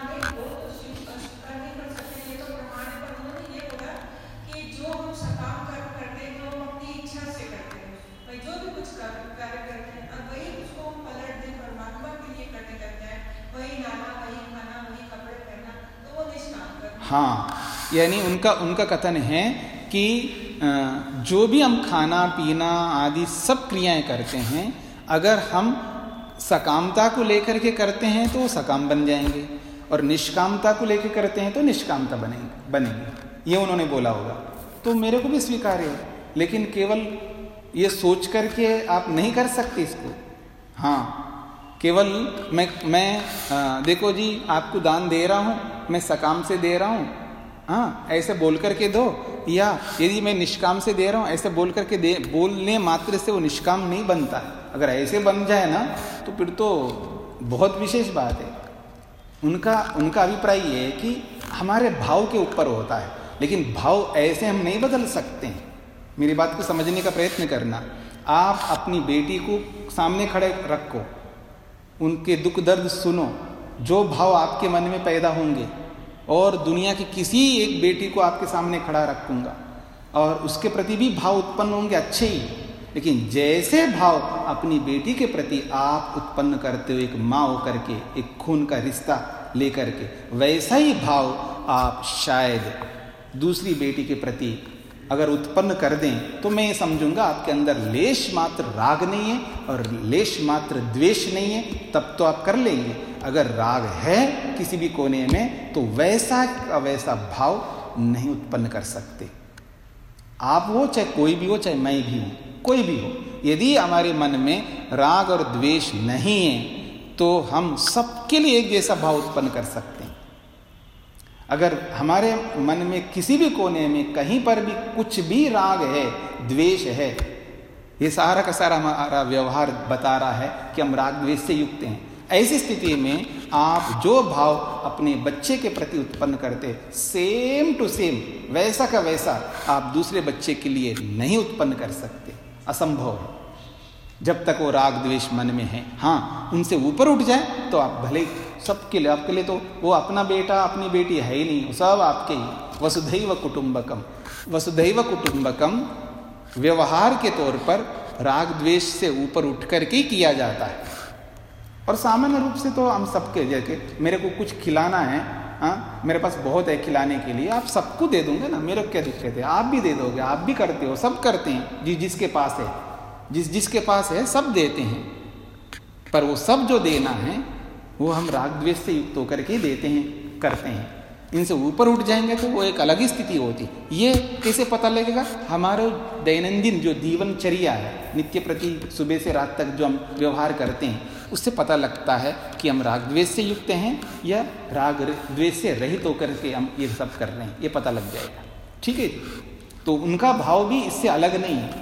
हाँ, यानी उनका कथन है कि जो भी हम खाना पीना आदि सब क्रियाएं करते हैं, अगर हम सकामता को लेकर के करते हैं तो सकाम बन जाएंगे, और निष्कामता को लेकर करते हैं तो निष्कामता बनेंगे। ये उन्होंने बोला होगा, तो मेरे को भी स्वीकार्य है, लेकिन केवल ये सोच करके आप नहीं कर सकते इसको। हाँ, केवल मैं देखो जी आपको दान दे रहा हूँ, मैं सकाम से दे रहा हूँ, हाँ, ऐसे बोल करके दो, या यदि मैं निष्काम से दे रहा हूं ऐसे बोल करके बोलने मात्र से वो निष्काम नहीं बनता है। अगर ऐसे बन जाए ना तो फिर तो बहुत विशेष बात है। उनका अभिप्राय ये है कि हमारे भाव के ऊपर होता है, लेकिन भाव ऐसे हम नहीं बदल सकते हैं। मेरी बात को समझने का प्रयत्न करना। आप अपनी बेटी को सामने खड़े रखो, उनके दुख दर्द सुनो, जो भाव आपके मन में पैदा होंगे, और दुनिया की किसी एक बेटी को आपके सामने खड़ा रखूंगा और उसके प्रति भी भाव उत्पन्न होंगे अच्छे ही, लेकिन जैसे भाव अपनी बेटी के प्रति आप उत्पन्न करते हो एक माँ होकर के, एक खून का रिश्ता लेकर के, वैसा ही भाव आप शायद दूसरी बेटी के प्रति अगर उत्पन्न कर दें तो मैं समझूंगा आपके अंदर लेश मात्र राग नहीं है और लेश मात्र द्वेष नहीं है, तब तो आप कर लेंगे। अगर राग है किसी भी कोने में तो वैसा का वैसा भाव नहीं उत्पन्न कर सकते। आप हो चाहे कोई भी हो, चाहे मैं भी हूं, कोई भी हो, यदि हमारे मन में राग और द्वेष नहीं है तो हम सबके लिए एक जैसा भाव उत्पन्न कर सकते हैं। अगर हमारे मन में किसी भी कोने में कहीं पर भी कुछ भी राग है, द्वेष है, ये सारा का सारा हमारा व्यवहार बता रहा है कि हम राग द्वेष से युक्त हैं। ऐसी स्थिति में आप जो भाव अपने बच्चे के प्रति उत्पन्न करते, सेम टू सेम वैसा का वैसा आप दूसरे बच्चे के लिए नहीं उत्पन्न कर सकते, असंभव है, जब तक वो राग द्वेष मन में है। हाँ, उनसे ऊपर उठ जाए तो आप भले सबके लिए, आपके लिए तो वो अपना बेटा अपनी बेटी है ही नहीं, सब आपके ही। वसुधैव कुटुंबकम, वसुधैव कुटुंबकम व्यवहार के तौर पर राग द्वेष से ऊपर उठ करके ही किया जाता है। और सामान्य रूप से तो हम सबके, जैसे मेरे को कुछ खिलाना है, हाँ मेरे पास बहुत है खिलाने के लिए, आप सबको दे दूंगे ना, मेरे को क्या दिक्कत है, आप भी दे दोगे, आप भी करते हो, सब करते हैं, जिसके पास है, जिसके पास है सब देते हैं। पर वो सब जो देना है वो हम राग द्वेष से युक्त होकर के देते हैं, करते हैं। इनसे ऊपर उठ जाएंगे तो वो एक अलग ही स्थिति होती। ये कैसे पता लगेगा? हमारे दैनंदिन जो जीवनचर्या है, नित्य प्रति सुबह से रात तक जो हम व्यवहार करते हैं, उससे पता लगता है कि हम राग द्वेष से युक्त हैं या राग द्वेष से रहित होकर के हम ये सब कर रहे हैं, ये पता लग जाएगा। ठीक है, तो उनका भाव भी इससे अलग नहीं है,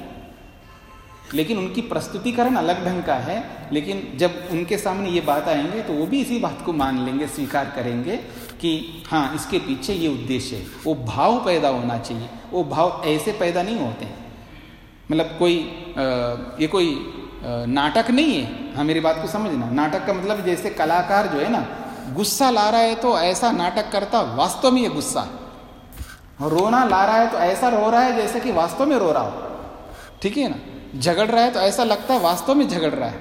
लेकिन उनकी प्रस्तुतिकरण अलग ढंग का है। लेकिन जब उनके सामने ये बात आएंगे तो वो भी इसी बात को मान लेंगे, स्वीकार करेंगे कि हाँ इसके पीछे ये उद्देश्य है। वो भाव पैदा होना चाहिए, वो भाव ऐसे पैदा नहीं होते हैं। मतलब ये कोई नाटक नहीं है। हाँ मेरी बात को समझना, नाटक का मतलब जैसे कलाकार जो है ना गुस्सा ला रहा है तो ऐसा नाटक करता, वास्तव में ये गुस्सा, रोना ला रहा है तो ऐसा रो रहा है जैसे कि वास्तव में रो रहा हो। ठीक है ना, झगड़ रहा है तो ऐसा लगता है वास्तव में झगड़ रहा है,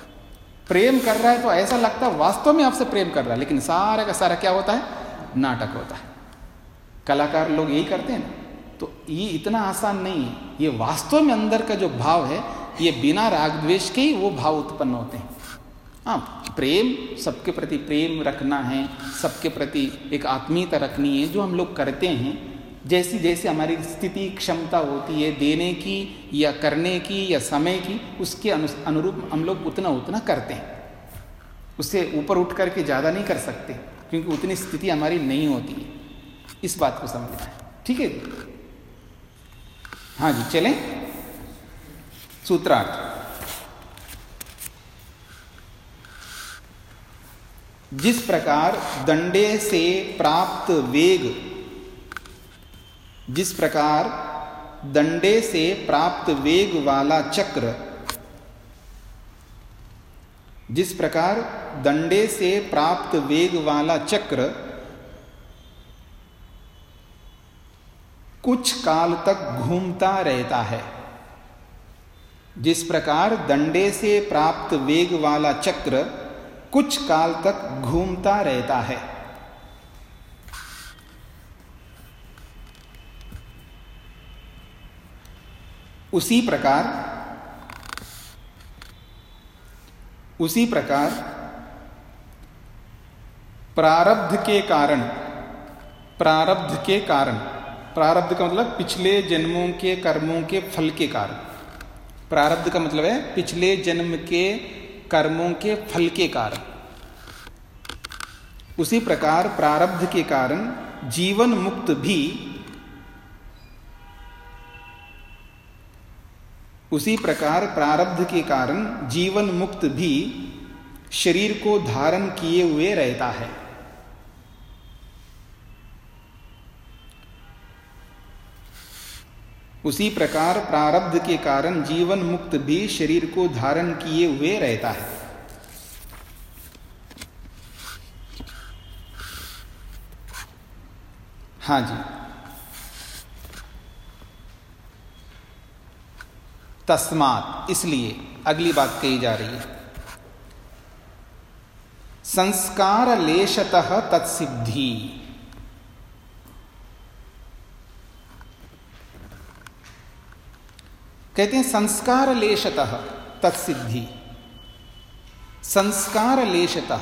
प्रेम कर रहा है तो ऐसा लगता है वास्तव में आपसे प्रेम कर रहा है, लेकिन सारा का सारा क्या होता है? नाटक होता है। कलाकार लोग यही करते हैं ना। तो ये इतना आसान नहीं है। ये वास्तव में अंदर का जो भाव है, ये बिना राग द्वेष के ही वो भाव उत्पन्न होते हैं। हाँ, प्रेम, सबके प्रति प्रेम रखना है, सबके प्रति एक आत्मीयता रखनी है, जो हम लोग करते हैं। जैसी जैसे हमारी स्थिति क्षमता होती है देने की या करने की या समय की, उसके अनुरूप हम लोग उतना करते हैं। उससे ऊपर उठ करके ज़्यादा नहीं कर सकते, क्योंकि उतनी स्थिति हमारी नहीं होती है। इस बात को समझना है। ठीक है जी, हाँ जी, चलें सूत्रार्थ। जिस प्रकार दंडे से प्राप्त वेग, जिस प्रकार दंडे से प्राप्त वेग वाला चक्र, जिस प्रकार दंडे से प्राप्त वेग वाला चक्र कुछ काल तक घूमता रहता है, जिस प्रकार दंडे से प्राप्त वेग वाला चक्र कुछ काल तक घूमता रहता है, उसी प्रकार प्रारब्ध के कारण, प्रारब्ध का मतलब पिछले जन्मों के कर्मों के फल के कारण, प्रारब्ध का मतलब है पिछले जन्म के कर्मों के फल के कारण, उसी प्रकार प्रारब्ध के कारण जीवन मुक्त भी उसी प्रकार प्रारब्ध के कारण जीवन मुक्त भी शरीर को धारण किए हुए रहता है। उसी प्रकार प्रारब्ध के कारण जीवन मुक्त भी शरीर को धारण किए हुए रहता है। हाँ जी, तस्मात्, इसलिए अगली बात कही जा रही है, संस्कार लेशतः तत्सिद्धि। कहते हैं संस्कार लेशतः तत्सिद्धि। संस्कार लेशतः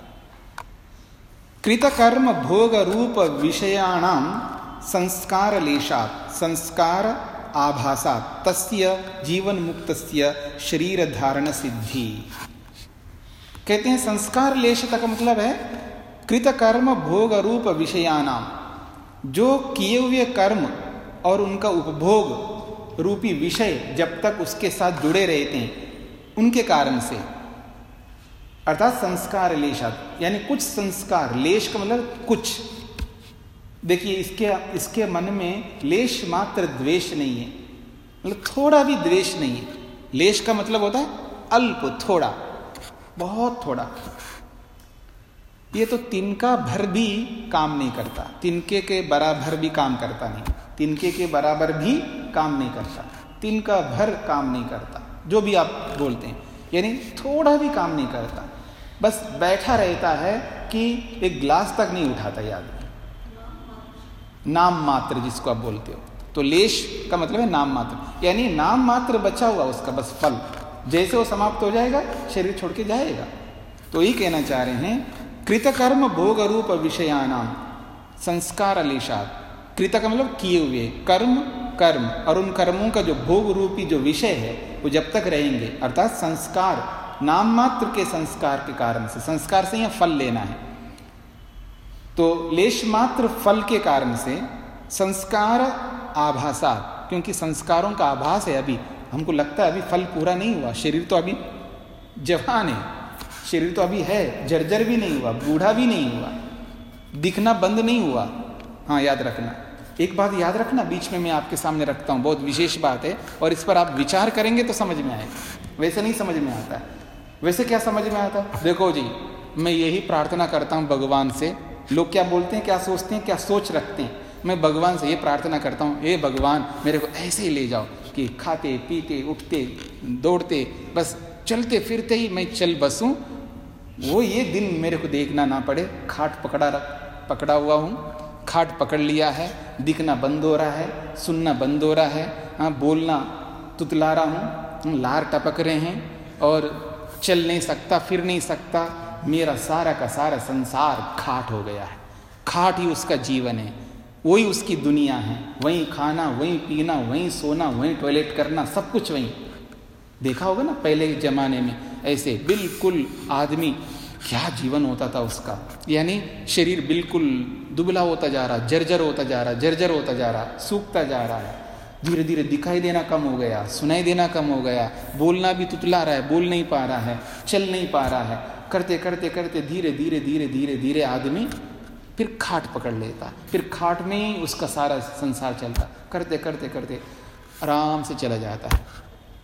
कृतकर्म भोग रूप विषयाणाम संस्कार लेशात् संस्कार आभासात् तस्य जीवन मुक्तस्य शरीर धारण सिद्धि। कहते हैं संस्कार लेशतः का मतलब है कृतकर्म भोग रूप विषयाणाम, जो किए हुए कर्म और उनका उपभोग रूपी विषय जब तक उसके साथ जुड़े रहते हैं उनके कारण से, अर्थात संस्कार लेशात्, यानी कुछ संस्कार, लेश का मतलब कुछ। देखिए इसके मन में लेश मात्र द्वेष नहीं है, मतलब थोड़ा भी द्वेष नहीं है। लेश का मतलब होता है अल्प, थोड़ा, बहुत थोड़ा। ये तो तिनका भर भी काम नहीं करता, तिनके के बराबर भी काम करता नहीं, तिनके के बराबर भी काम नहीं करता, तिनका भर काम नहीं करता, जो भी आप बोलते हैं, यानी थोड़ा भी काम नहीं करता, बस बैठा रहता है कि एक गिलास तक नहीं उठाता। याद, नाम मात्र जिसको आप बोलते हो, तो लेश का मतलब है नाम मात्र, यानी नाम मात्र बचा हुआ उसका बस फल, जैसे वो समाप्त हो जाएगा शरीर छोड़ के जाएगा। तो ये कहना चाह रहे हैं कृतकर्म भोग रूप विषयानाम संस्कार लेशात्। कृत का मतलब किए हुए कर्म, कर्म और उन कर्मों का जो भोग रूपी जो विषय है वो जब तक रहेंगे, अर्थात संस्कार, नाम मात्र के संस्कार के कारण से, संस्कार से यहाँ फल लेना है, तो लेश मात्र फल के कारण से संस्कार आभासात्, क्योंकि संस्कारों का आभास है, अभी हमको लगता है अभी फल पूरा नहीं हुआ, शरीर तो अभी जवान है, शरीर तो अभी है, जर्जर भी नहीं हुआ, बूढ़ा भी नहीं हुआ, दिखना बंद नहीं हुआ। हाँ, याद रखना, एक बात याद रखना, बीच में मैं आपके सामने रखता हूँ, बहुत विशेष बात है और इस पर आप विचार करेंगे तो समझ में आएगा, वैसे नहीं समझ में आता है। वैसे क्या समझ में आता है? देखो जी, मैं यही प्रार्थना करता हूँ भगवान से, लोग क्या बोलते हैं, क्या सोचते हैं, क्या सोच रखते हैं, मैं भगवान से ये प्रार्थना करता हूँ, हे भगवान मेरे को ऐसे ही ले जाओ कि खाते पीते उठते दौड़ते बस चलते फिरते ही मैं चल बसूं, वो ये दिन मेरे को देखना ना पड़े। खाट पकड़ा हुआ हूँ, खाट पकड़ लिया है, दिखना बंद हो रहा है, सुनना बंद हो रहा है, हाँ बोलना तुतला रहा हूँ, लार टपक रहे हैं और चल नहीं सकता, फिर नहीं सकता, मेरा सारा का सारा संसार खाट हो गया है। खाट ही उसका जीवन है, वही उसकी दुनिया है, वहीं खाना, वहीं पीना, वहीं सोना, वहीं टॉयलेट करना, सब कुछ वहीं। देखा होगा ना पहले के जमाने में ऐसे बिल्कुल आदमी, क्या जीवन होता था उसका, यानी शरीर बिल्कुल दुबला होता जा रहा, जर्जर होता जा रहा, जर्जर होता जा रहा, सूखता जा रहा है, धीरे धीरे दिखाई देना कम हो गया, सुनाई देना कम हो गया, बोलना भी तुतला रहा है, बोल नहीं पा रहा है, चल नहीं पा रहा है, करते करते करते धीरे धीरे धीरे धीरे धीरे आदमी फिर खाट पकड़ लेता, फिर खाट में ही उसका सारा संसार चलता, करते करते करते आराम से चला जाता है।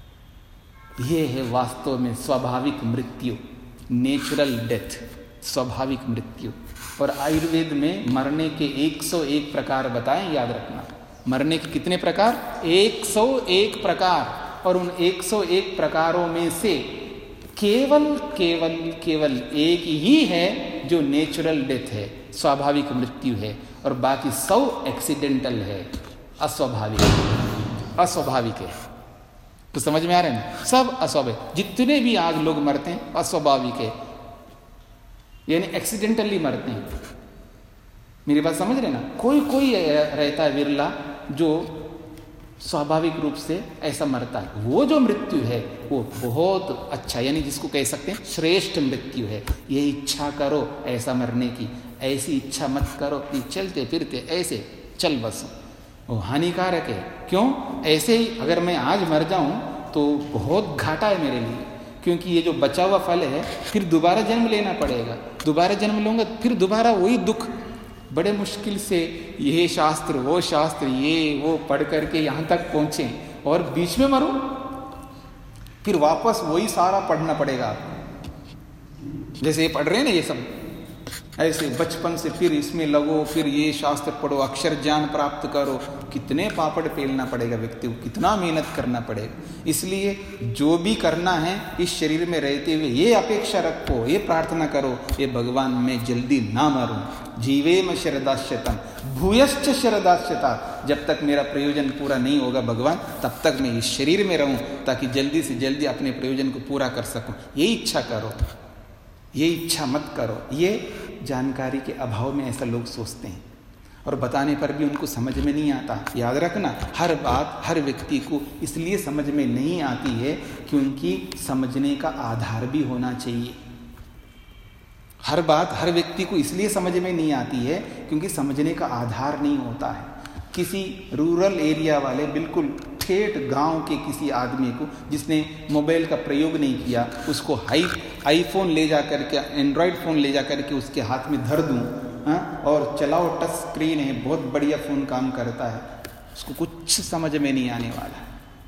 ये है वास्तव में स्वाभाविक मृत्यु, नेचुरल डेथ, स्वाभाविक मृत्यु। और आयुर्वेद में मरने के 101 प्रकार बताएं, याद रखना। मरने के कितने प्रकार? 101 प्रकार। और उन 101 प्रकारों में से केवल केवल केवल एक ही है जो नेचुरल डेथ है, स्वाभाविक मृत्यु है, और बाकी 100 एक्सीडेंटल है, अस्वाभाविक है। तो समझ में आ रहा है ना? सब अस्वाभाविक, जितने भी आज लोग मरते हैं अस्वाभाविक है, यानी एक्सीडेंटली मरते हैं। मेरी बात समझ रहे ना? कोई रहता है विरला जो स्वाभाविक रूप से ऐसा मरता है। वो जो मृत्यु है वो बहुत अच्छा, यानी जिसको कह सकते हैं श्रेष्ठ मृत्यु है। ये इच्छा करो ऐसा मरने की, ऐसी इच्छा मत करो कि चलते फिरते ऐसे चल बस, वो हानिकारक है। क्यों? ऐसे ही अगर मैं आज मर जाऊं तो बहुत घाटा है मेरे लिए, क्योंकि ये जो बचा हुआ फल है फिर दोबारा जन्म लेना पड़ेगा, दोबारा जन्म लूँगा फिर दोबारा वही दुख, बड़े मुश्किल से ये शास्त्र वो शास्त्र ये वो पढ़ करके यहाँ तक पहुँचे और बीच में मरूं, फिर वापस वही सारा पढ़ना पड़ेगा आपको। जैसे ये पढ़ रहे हैं ना ये सब, ऐसे बचपन से फिर इसमें लगो, फिर ये शास्त्र पढ़ो, अक्षर ज्ञान प्राप्त करो, कितने पापड़ पेलना पड़ेगा व्यक्ति को, कितना मेहनत करना पड़ेगा। इसलिए जो भी करना है इस शरीर में रहते हुए ये अपेक्षा रखो, ये प्रार्थना करो, ये भगवान मैं जल्दी ना मरूं, जीवेम शरदाश्यतम भूयश्च शरदाश्यता, जब तक मेरा प्रयोजन पूरा नहीं होगा भगवान तब तक मैं इस शरीर में रहूं, ताकि जल्दी से जल्दी अपने प्रयोजन को पूरा कर सकूं। ये इच्छा करो, ये इच्छा मत करो। ये जानकारी के अभाव में ऐसा लोग सोचते हैं और बताने पर भी उनको समझ में नहीं आता। याद रखना, हर बात हर व्यक्ति को इसलिए समझ में नहीं आती है क्योंकि समझने का आधार भी होना चाहिए। हर बात हर व्यक्ति को इसलिए समझ में नहीं आती है क्योंकि समझने का आधार नहीं होता है। किसी रूरल एरिया वाले बिल्कुल ठेठ गांव के किसी आदमी को जिसने मोबाइल का प्रयोग नहीं किया, उसको आईफोन ले जा करके, एंड्रॉयड फ़ोन ले जा करके उसके हाथ में धर दूँ और चलाओ, टच स्क्रीन है, बहुत बढ़िया फ़ोन काम करता है, उसको कुछ समझ में नहीं आने वाला।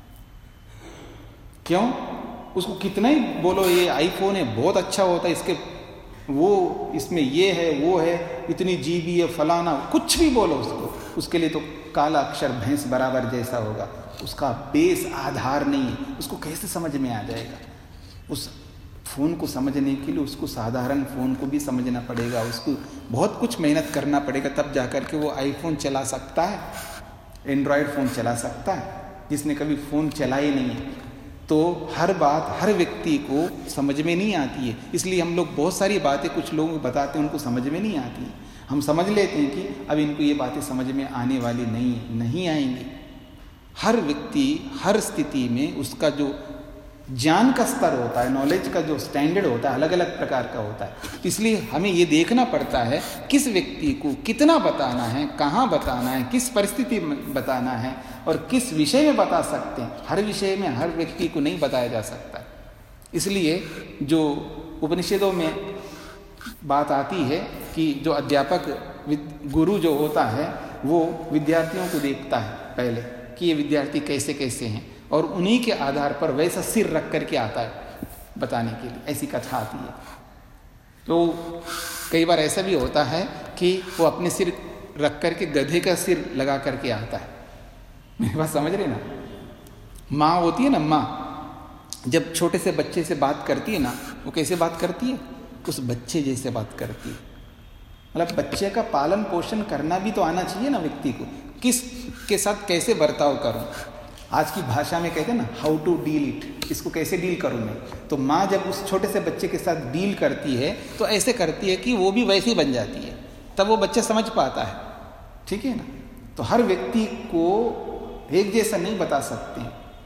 क्यों? उसको कितना ही बोलो ये आईफोन है बहुत अच्छा होता है, इसके वो इसमें ये है वो है, इतनी जीबी है फलाना, कुछ भी बोलो उसको, उसके लिए तो काला अक्षर भैंस बराबर जैसा होगा। उसका बेस आधार नहीं है, उसको कैसे समझ में आ जाएगा? उस फ़ोन को समझने के लिए उसको साधारण फ़ोन को भी समझना पड़ेगा, उसको बहुत कुछ मेहनत करना पड़ेगा, तब जा कर के वो आईफोन चला सकता है, एंड्रॉयड फ़ोन चला सकता है, जिसने कभी फ़ोन चलाए नहीं है। तो हर बात हर व्यक्ति को समझ में नहीं आती है, इसलिए हम लोग बहुत सारी बातें कुछ लोग बताते हैं उनको समझ में नहीं आती है। हम समझ लेते हैं कि अब इनको ये बातें समझ में आने वाली नहीं आएंगी। हर व्यक्ति हर स्थिति में उसका जो ज्ञान का स्तर होता है, नॉलेज का जो स्टैंडर्ड होता है अलग अलग प्रकार का होता है। इसलिए हमें ये देखना पड़ता है किस व्यक्ति को कितना बताना है, कहाँ बताना है, किस परिस्थिति में बताना है और किस विषय में बता सकते हैं। हर विषय में हर व्यक्ति को नहीं बताया जा सकता। इसलिए जो उपनिषदों में बात आती है कि जो अध्यापक गुरु जो होता है वो विद्यार्थियों को देखता है पहले कि ये विद्यार्थी कैसे कैसे हैं, और उन्हीं के आधार पर वैसा सिर रख करके आता है बताने के लिए। ऐसी कथा आती है। तो कई बार ऐसा भी होता है कि वो अपने सिर रख करके गधे का सिर लगा करके आता है। मेरी बात समझ रहे ना? माँ होती है ना, माँ जब छोटे से बच्चे से बात करती है ना, वो कैसे बात करती है? उस बच्चे जैसे बात करती है। मतलब बच्चे का पालन पोषण करना भी तो आना चाहिए ना व्यक्ति को, किस के साथ कैसे बर्ताव करूं। आज की भाषा में कहते हैं ना, हाउ टू डील इट, इसको कैसे डील करूं मैं। तो माँ जब उस छोटे से बच्चे के साथ डील करती है तो ऐसे करती है कि वो भी वैसे ही बन जाती है, तब वो बच्चा समझ पाता है। ठीक है ना? तो हर व्यक्ति को एक जैसा नहीं बता सकते,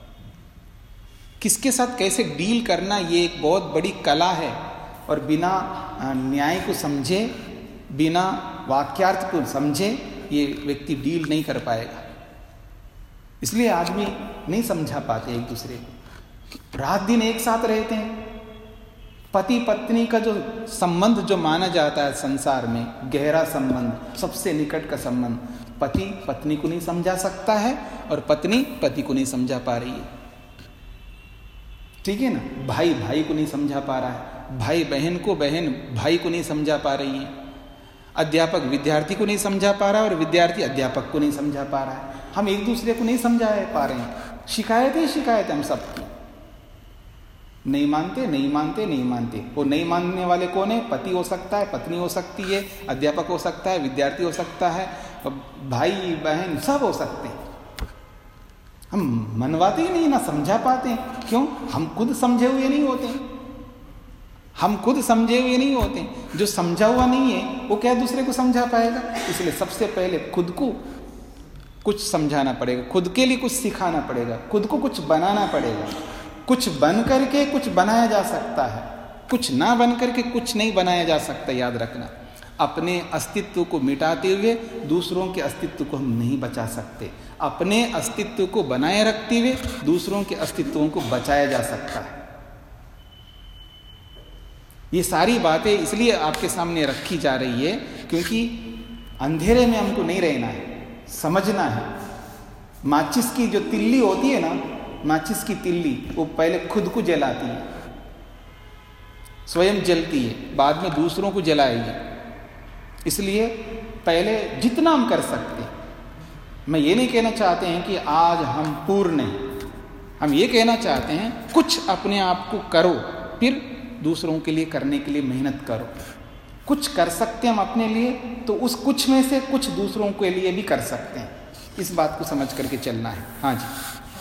किसके साथ कैसे डील करना ये एक बहुत बड़ी कला है। और बिना न्याय को समझे, बिना वाक्यार्थ को समझे ये व्यक्ति डील नहीं कर पाएगा। इसलिए आदमी नहीं समझा पाते एक दूसरे को, रात दिन एक साथ रहते हैं। पति पत्नी का जो संबंध जो माना जाता है संसार में, गहरा संबंध, सबसे निकट का संबंध, पति पत्नी को नहीं समझा सकता है और पत्नी पति को नहीं समझा पा रही है। ठीक है ना? भाई भाई को नहीं समझा पा रहा है, भाई बहन को बहन भाई को नहीं समझा पा रही है, अध्यापक विद्यार्थी को नहीं समझा पा रहा है और विद्यार्थी अध्यापक को नहीं समझा पा रहा है। हम एक दूसरे को नहीं समझा पा रहे हैं। शिकायत हम सबकी, नहीं मानते नहीं मानते नहीं मानते। वो नहीं मानने वाले कौन है? पति हो सकता है, पत्नी हो सकती है, अध्यापक हो सकता है, विद्यार्थी हो सकता है, भाई बहन सब हो सकते हैं। हम मनवाते ही नहीं, ना समझा पाते हैं। क्यों? हम खुद समझे हुए नहीं होते, हम खुद समझे हुए नहीं होते। जो समझा हुआ नहीं है वो क्या दूसरे को समझा पाएगा? इसलिए सबसे पहले खुद को कुछ समझाना पड़ेगा, खुद के लिए कुछ सिखाना पड़ेगा, खुद को कुछ बनाना पड़ेगा। कुछ बन करके कुछ बनाया जा सकता है, कुछ ना बन करके कुछ नहीं बनाया जा सकता। याद रखना, अपने अस्तित्व को मिटाते हुए दूसरों के अस्तित्व को हम नहीं बचा सकते। अपने अस्तित्व को बनाए रखते हुए दूसरों के अस्तित्वों को बचाया जा सकता है। ये सारी बातें इसलिए आपके सामने रखी जा रही है क्योंकि अंधेरे में हमको नहीं रहना है, समझना है। माचिस की जो तिल्ली होती है ना, माचिस की तिल्ली, वो पहले खुद को जलाती है, स्वयं जलती है, बाद में दूसरों को जलाएगी। इसलिए पहले जितना हम कर सकते हैं, मैं ये नहीं कहना चाहते हैं कि आज हम पूर्ण हैं, हम ये कहना चाहते हैं कुछ अपने आप को करो, फिर दूसरों के लिए करने के लिए मेहनत करो। कुछ कर सकते हैं हम अपने लिए, तो उस कुछ में से कुछ दूसरों के लिए भी कर सकते हैं। इस बात को समझ करके चलना है। हाँ जी,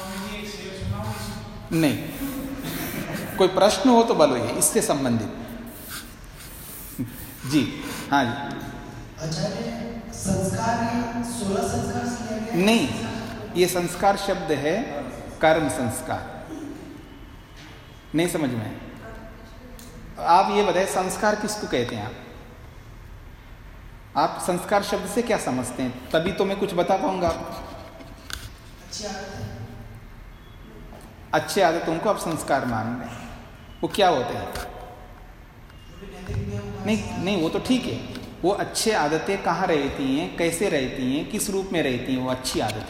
नहीं कोई प्रश्न हो तो बोलो, ये इससे संबंधित। जी हाँ जी। आचार्य, संस्कार 16 संस्कार से लिया गया? नहीं, ये संस्कार शब्द है कर्म संस्कार, नहीं समझ में? आप ये बताएं संस्कार किसको कहते हैं? आप संस्कार शब्द से क्या समझते हैं? तभी तो मैं कुछ बता पाऊंगा। अच्छे आदतों को आप संस्कार मान रहे हैं, वो क्या होते हैं? नहीं वो तो ठीक है, वो अच्छे आदतें कहाँ रहती हैं, कैसे रहती हैं, किस रूप में रहती हैं वो अच्छी आदतें?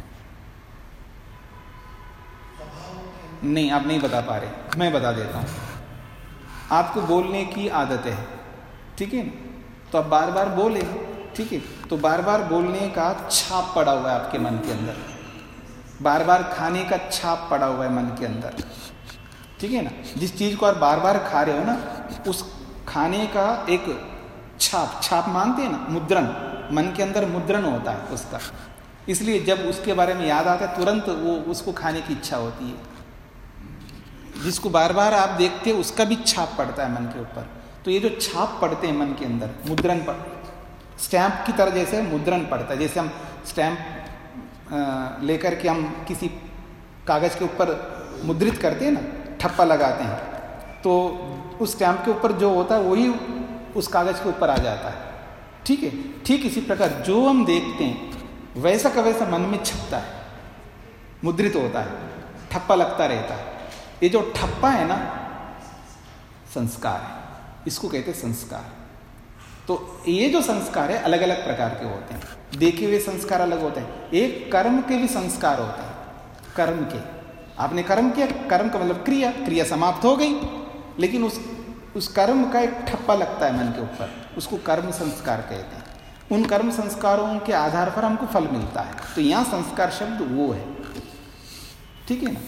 नहीं, आप नहीं बता पा रहे, मैं बता देता हूँ। आपको बोलने की आदत है, ठीक है, तो आप बार बार बोले, ठीक है, तो बार बार बोलने का छाप पड़ा हुआ है आपके मन के अंदर, बार बार खाने का छाप पड़ा हुआ है मन के अंदर, ठीक है ना। जिस चीज़ को आप बार बार खा रहे हो ना, उस खाने का एक छाप मानते हैं ना, मुद्रण, मन के अंदर मुद्रण होता है उसका। इसलिए जब उसके बारे में याद आता है तुरंत वो उसको खाने की इच्छा होती है। जिसको बार बार आप देखते हो उसका भी छाप पड़ता है मन के ऊपर। तो ये जो छाप पड़ते हैं मन के अंदर, मुद्रण पर, स्टैंप की तरह जैसे मुद्रण पड़ता है। जैसे हम स्टैंप लेकर के हम किसी कागज़ के ऊपर मुद्रित करते हैं ना, ठप्पा लगाते हैं, तो उस स्टैंप के ऊपर जो होता है वही उस कागज़ के ऊपर आ जाता है, ठीक है। ठीक इसी प्रकार जो हम देखते हैं वैसा का वैसा मन में छपता है, मुद्रित होता है, ठप्पा लगता रहता है। ये जो ठप्पा है ना, संस्कार है, इसको कहते हैं संस्कार। तो ये जो संस्कार है अलग अलग प्रकार के होते हैं। देखे हुए संस्कार अलग होते हैं, एक कर्म के भी संस्कार होते हैं। कर्म के, आपने कर्म किया, कर्म का मतलब क्रिया समाप्त हो गई, लेकिन उस कर्म का एक ठप्पा लगता है मन के ऊपर, उसको कर्म संस्कार कहते हैं। उन कर्म संस्कारों के आधार पर हमको फल मिलता है। तो यहाँ संस्कार शब्द वो है, ठीक है ना।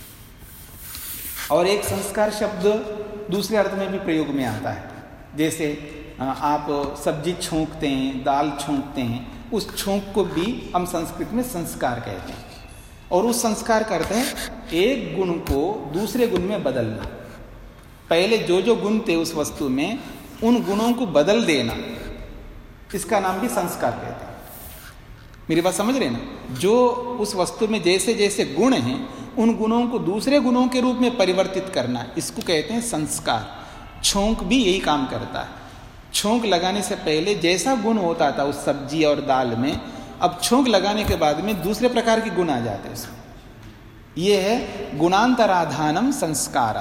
और एक संस्कार शब्द दूसरे अर्थ में भी प्रयोग में आता है। जैसे आप सब्जी छोंकते हैं, दाल छोंकते हैं, उस छोंक को भी हम संस्कृत में संस्कार कहते हैं। और उस संस्कार करते हैं एक गुण को दूसरे गुण में बदलना। पहले जो गुण थे उस वस्तु में, उन गुणों को बदल देना, इसका नाम भी संस्कार कहते हैं। मेरी बात समझ रहे ना? जो उस वस्तु में जैसे जैसे गुण हैं, उन गुणों को दूसरे गुणों के रूप में परिवर्तित करना, इसको कहते हैं संस्कार। छोंक भी यही काम करता है। छोंक लगाने से पहले जैसा गुण होता था उस सब्जी और दाल में, अब छोंक लगाने के बाद में दूसरे प्रकार के गुण आ जाते हैं उसमें। ये है गुणांतराधानम संस्कार,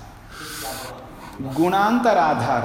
गुणांतराधार।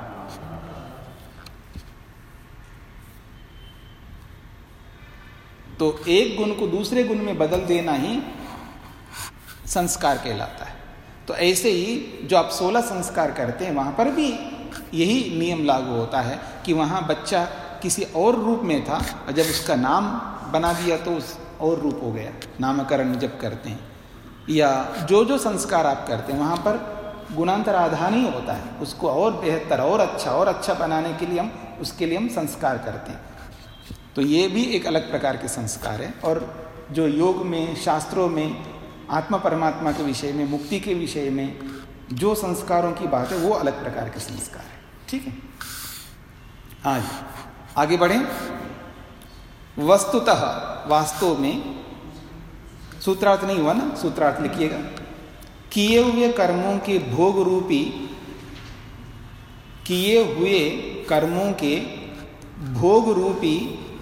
तो एक गुण को दूसरे गुण में बदल देना ही संस्कार कहलाता है। तो ऐसे ही जो आप 16 संस्कार करते हैं, वहाँ पर भी यही नियम लागू होता है कि वहाँ बच्चा किसी और रूप में था, और जब उसका नाम बना दिया तो उस और रूप हो गया। नामकरण जब करते हैं या जो संस्कार आप करते हैं, वहाँ पर गुणांतराधान ही होता है। उसको और बेहतर और अच्छा बनाने के लिए उसके लिए हम संस्कार करते हैं। तो ये भी एक अलग प्रकार के संस्कार है। और जो योग में, शास्त्रों में आत्मा परमात्मा के विषय में, मुक्ति के विषय में जो संस्कारों की बात है, वो अलग प्रकार के संस्कार है, ठीक है। आज आगे बढ़ें। वस्तुतः, वास्तव में, सूत्रार्थ नहीं हुआ ना, सूत्रार्थ लिखिएगा। किए हुए कर्मों के भोग रूपी किए हुए कर्मों के भोग रूपी,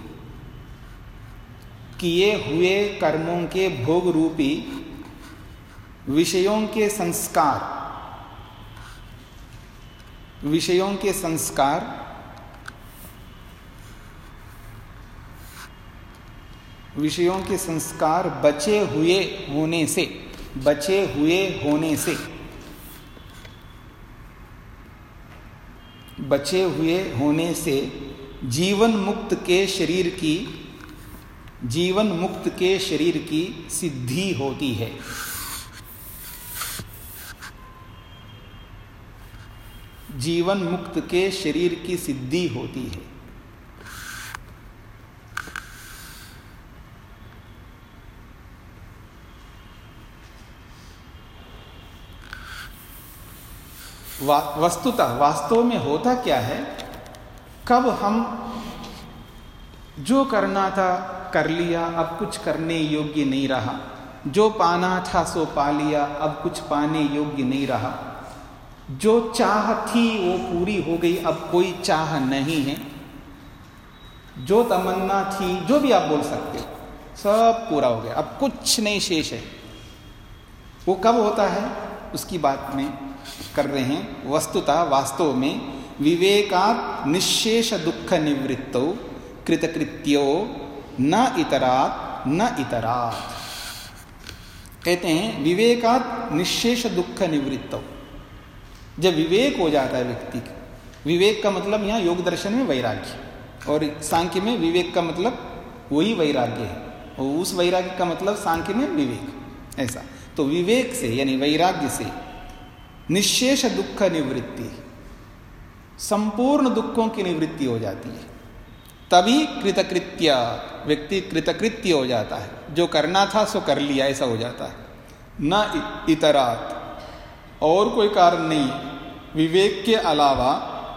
किए हुए कर्मों के भोग रूपी विषयों के संस्कार, विषयों के संस्कार विषयों के संस्कार बचे हुए होने से, बचे हुए होने से, बचे हुए होने से जीवन मुक्त के शरीर की, जीवन मुक्त के शरीर की सिद्धि होती है। जीवन मुक्त के शरीर की सिद्धि होती है। वस्तुतः वास्तव में होता क्या है, कब हम जो करना था कर लिया, अब कुछ करने योग्य नहीं रहा, जो पाना था सो पा लिया, अब कुछ पाने योग्य नहीं रहा, जो चाह थी वो पूरी हो गई, अब कोई चाह नहीं है, जो तमन्ना थी, जो भी आप बोल सकते हो, सब पूरा हो गया, अब कुछ नहीं शेष है। वो कब होता है उसकी बात में कर रहे हैं। वस्तुतः वास्तव में विवेकात् निश्शेष दुख निवृत्तो कृतकृत्यो न इतरात् न इतरात्। कहते हैं विवेकात् निश्शेष दुख निवृत्तो, जब विवेक हो जाता है व्यक्ति का, विवेक का मतलब यहाँ योग दर्शन में वैराग्य, और सांख्य में विवेक का मतलब वही वैराग्य है, और उस वैराग्य का मतलब सांख्य में विवेक, ऐसा। तो विवेक से यानी वैराग्य से निश्शेष दुख निवृत्ति, संपूर्ण दुखों की निवृत्ति हो जाती है। तभी कृतकृत्य, व्यक्ति कृतकृत्य हो जाता है, जो करना था सो कर लिया, ऐसा हो जाता है। न इतरात, और कोई कारण नहीं है, विवेक के अलावा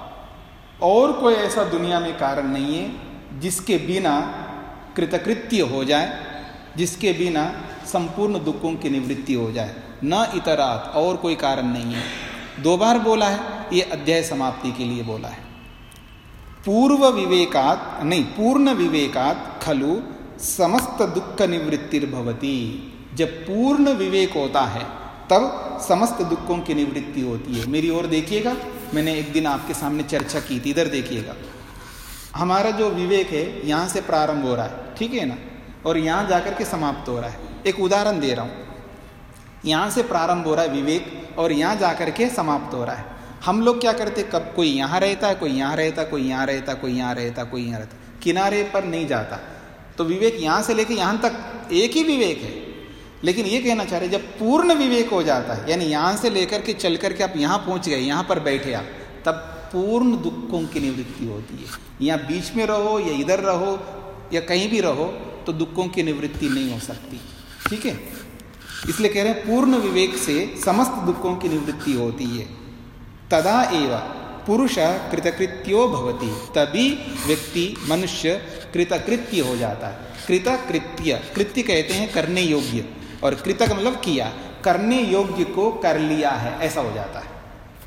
और कोई ऐसा दुनिया में कारण नहीं है जिसके बिना कृतकृत्य हो जाए, जिसके बिना संपूर्ण दुखों की निवृत्ति हो जाए। न इतरात, और कोई कारण नहीं है। 2 बार बोला है, ये अध्याय समाप्ति के लिए बोला है। पूर्व विवेकात नहीं, पूर्ण विवेकात खलु समस्त दुख निवृत्तिर्भवति। जब पूर्ण विवेक होता है तब समस्त दुखों की निवृत्ति होती है। मेरी ओर देखिएगा, मैंने एक दिन आपके सामने चर्चा की थी, इधर देखिएगा। हमारा जो विवेक है यहाँ से प्रारंभ हो रहा है, ठीक है ना, और यहाँ जाकर के समाप्त हो रहा है। एक उदाहरण दे रहा हूँ, यहाँ से प्रारंभ हो रहा है विवेक और यहाँ जाकर के समाप्त हो रहा है। हम लोग क्या करते, कब कोई यहाँ रहता है, कोई यहाँ रहता, कोई यहाँ रहता, कोई यहाँ रहता, कोई यहाँ रहता, किनारे पर नहीं जाता। तो विवेक यहाँ से लेकर यहाँ तक एक ही विवेक है। लेकिन ये कहना चाह रहे, जब पूर्ण विवेक हो जाता है, यानी यहाँ से लेकर के चल करके आप यहाँ पहुँच गए, यहाँ पर बैठे आप, तब पूर्ण दुखों की निवृत्ति होती है। यहाँ बीच में रहो या इधर रहो या कहीं भी रहो तो दुखों की निवृत्ति नहीं हो सकती, ठीक है। इसलिए कह रहे हैं पूर्ण विवेक से समस्त दुखों की निवृत्ति होती है। तदा एव पुरुष कृतकृत्यो भवति, तभी व्यक्ति मनुष्य कृतकृत्य हो जाता है। कृतकृत्य, कृत्य कहते हैं करने योग्य, और कृत का मतलब किया, करने योग्य को कर लिया है, ऐसा हो जाता है।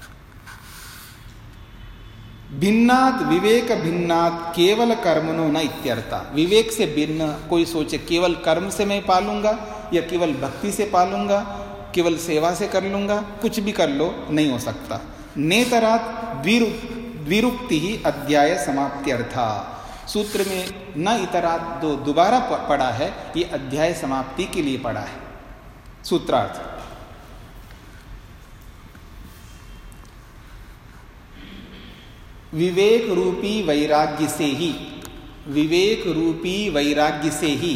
भिन्नात विवेक भिन्नात केवल कर्मणो न इत्यर्था। विवेक से भिन्न कोई सोचे केवल कर्म से मैं पालूंगा या केवल भक्ति से पालूंगा, केवल सेवा से कर लूंगा, कुछ भी कर लो, नहीं हो सकता। नेतरात द्विरुक्ति ही अध्याय समाप्त्यर्था। सूत्र में न इतरात दोबारा पढ़ा है, ये अध्याय समाप्ति के लिए पढ़ा है। सूत्रार्थ, विवेक रूपी वैराग्य से ही, विवेक रूपी वैराग्य से ही,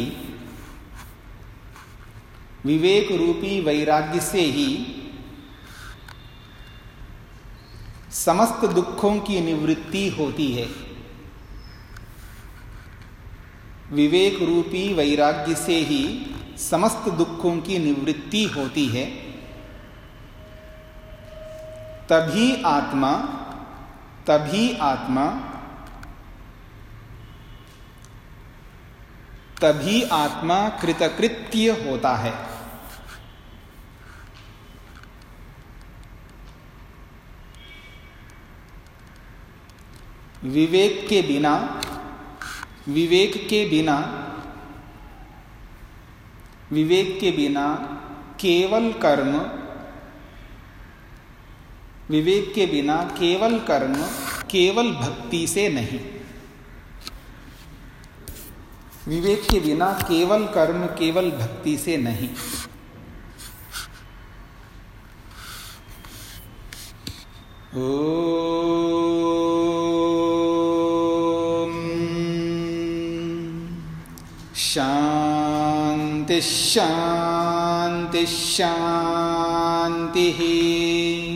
विवेक रूपी वैराग्य से ही समस्त दुखों की निवृत्ति होती है। विवेक रूपी वैराग्य से ही समस्त दुखों की निवृत्ति होती है। तभी आत्मा, तभी आत्मा, तभी आत्मा कृतकृत्य होता है। विवेक के बिना केवल कर्म, विवेक के बिना केवल कर्म केवल भक्ति से नहीं। विवेक के बिना केवल कर्म केवल भक्ति से नहीं। शांति शांति शांति।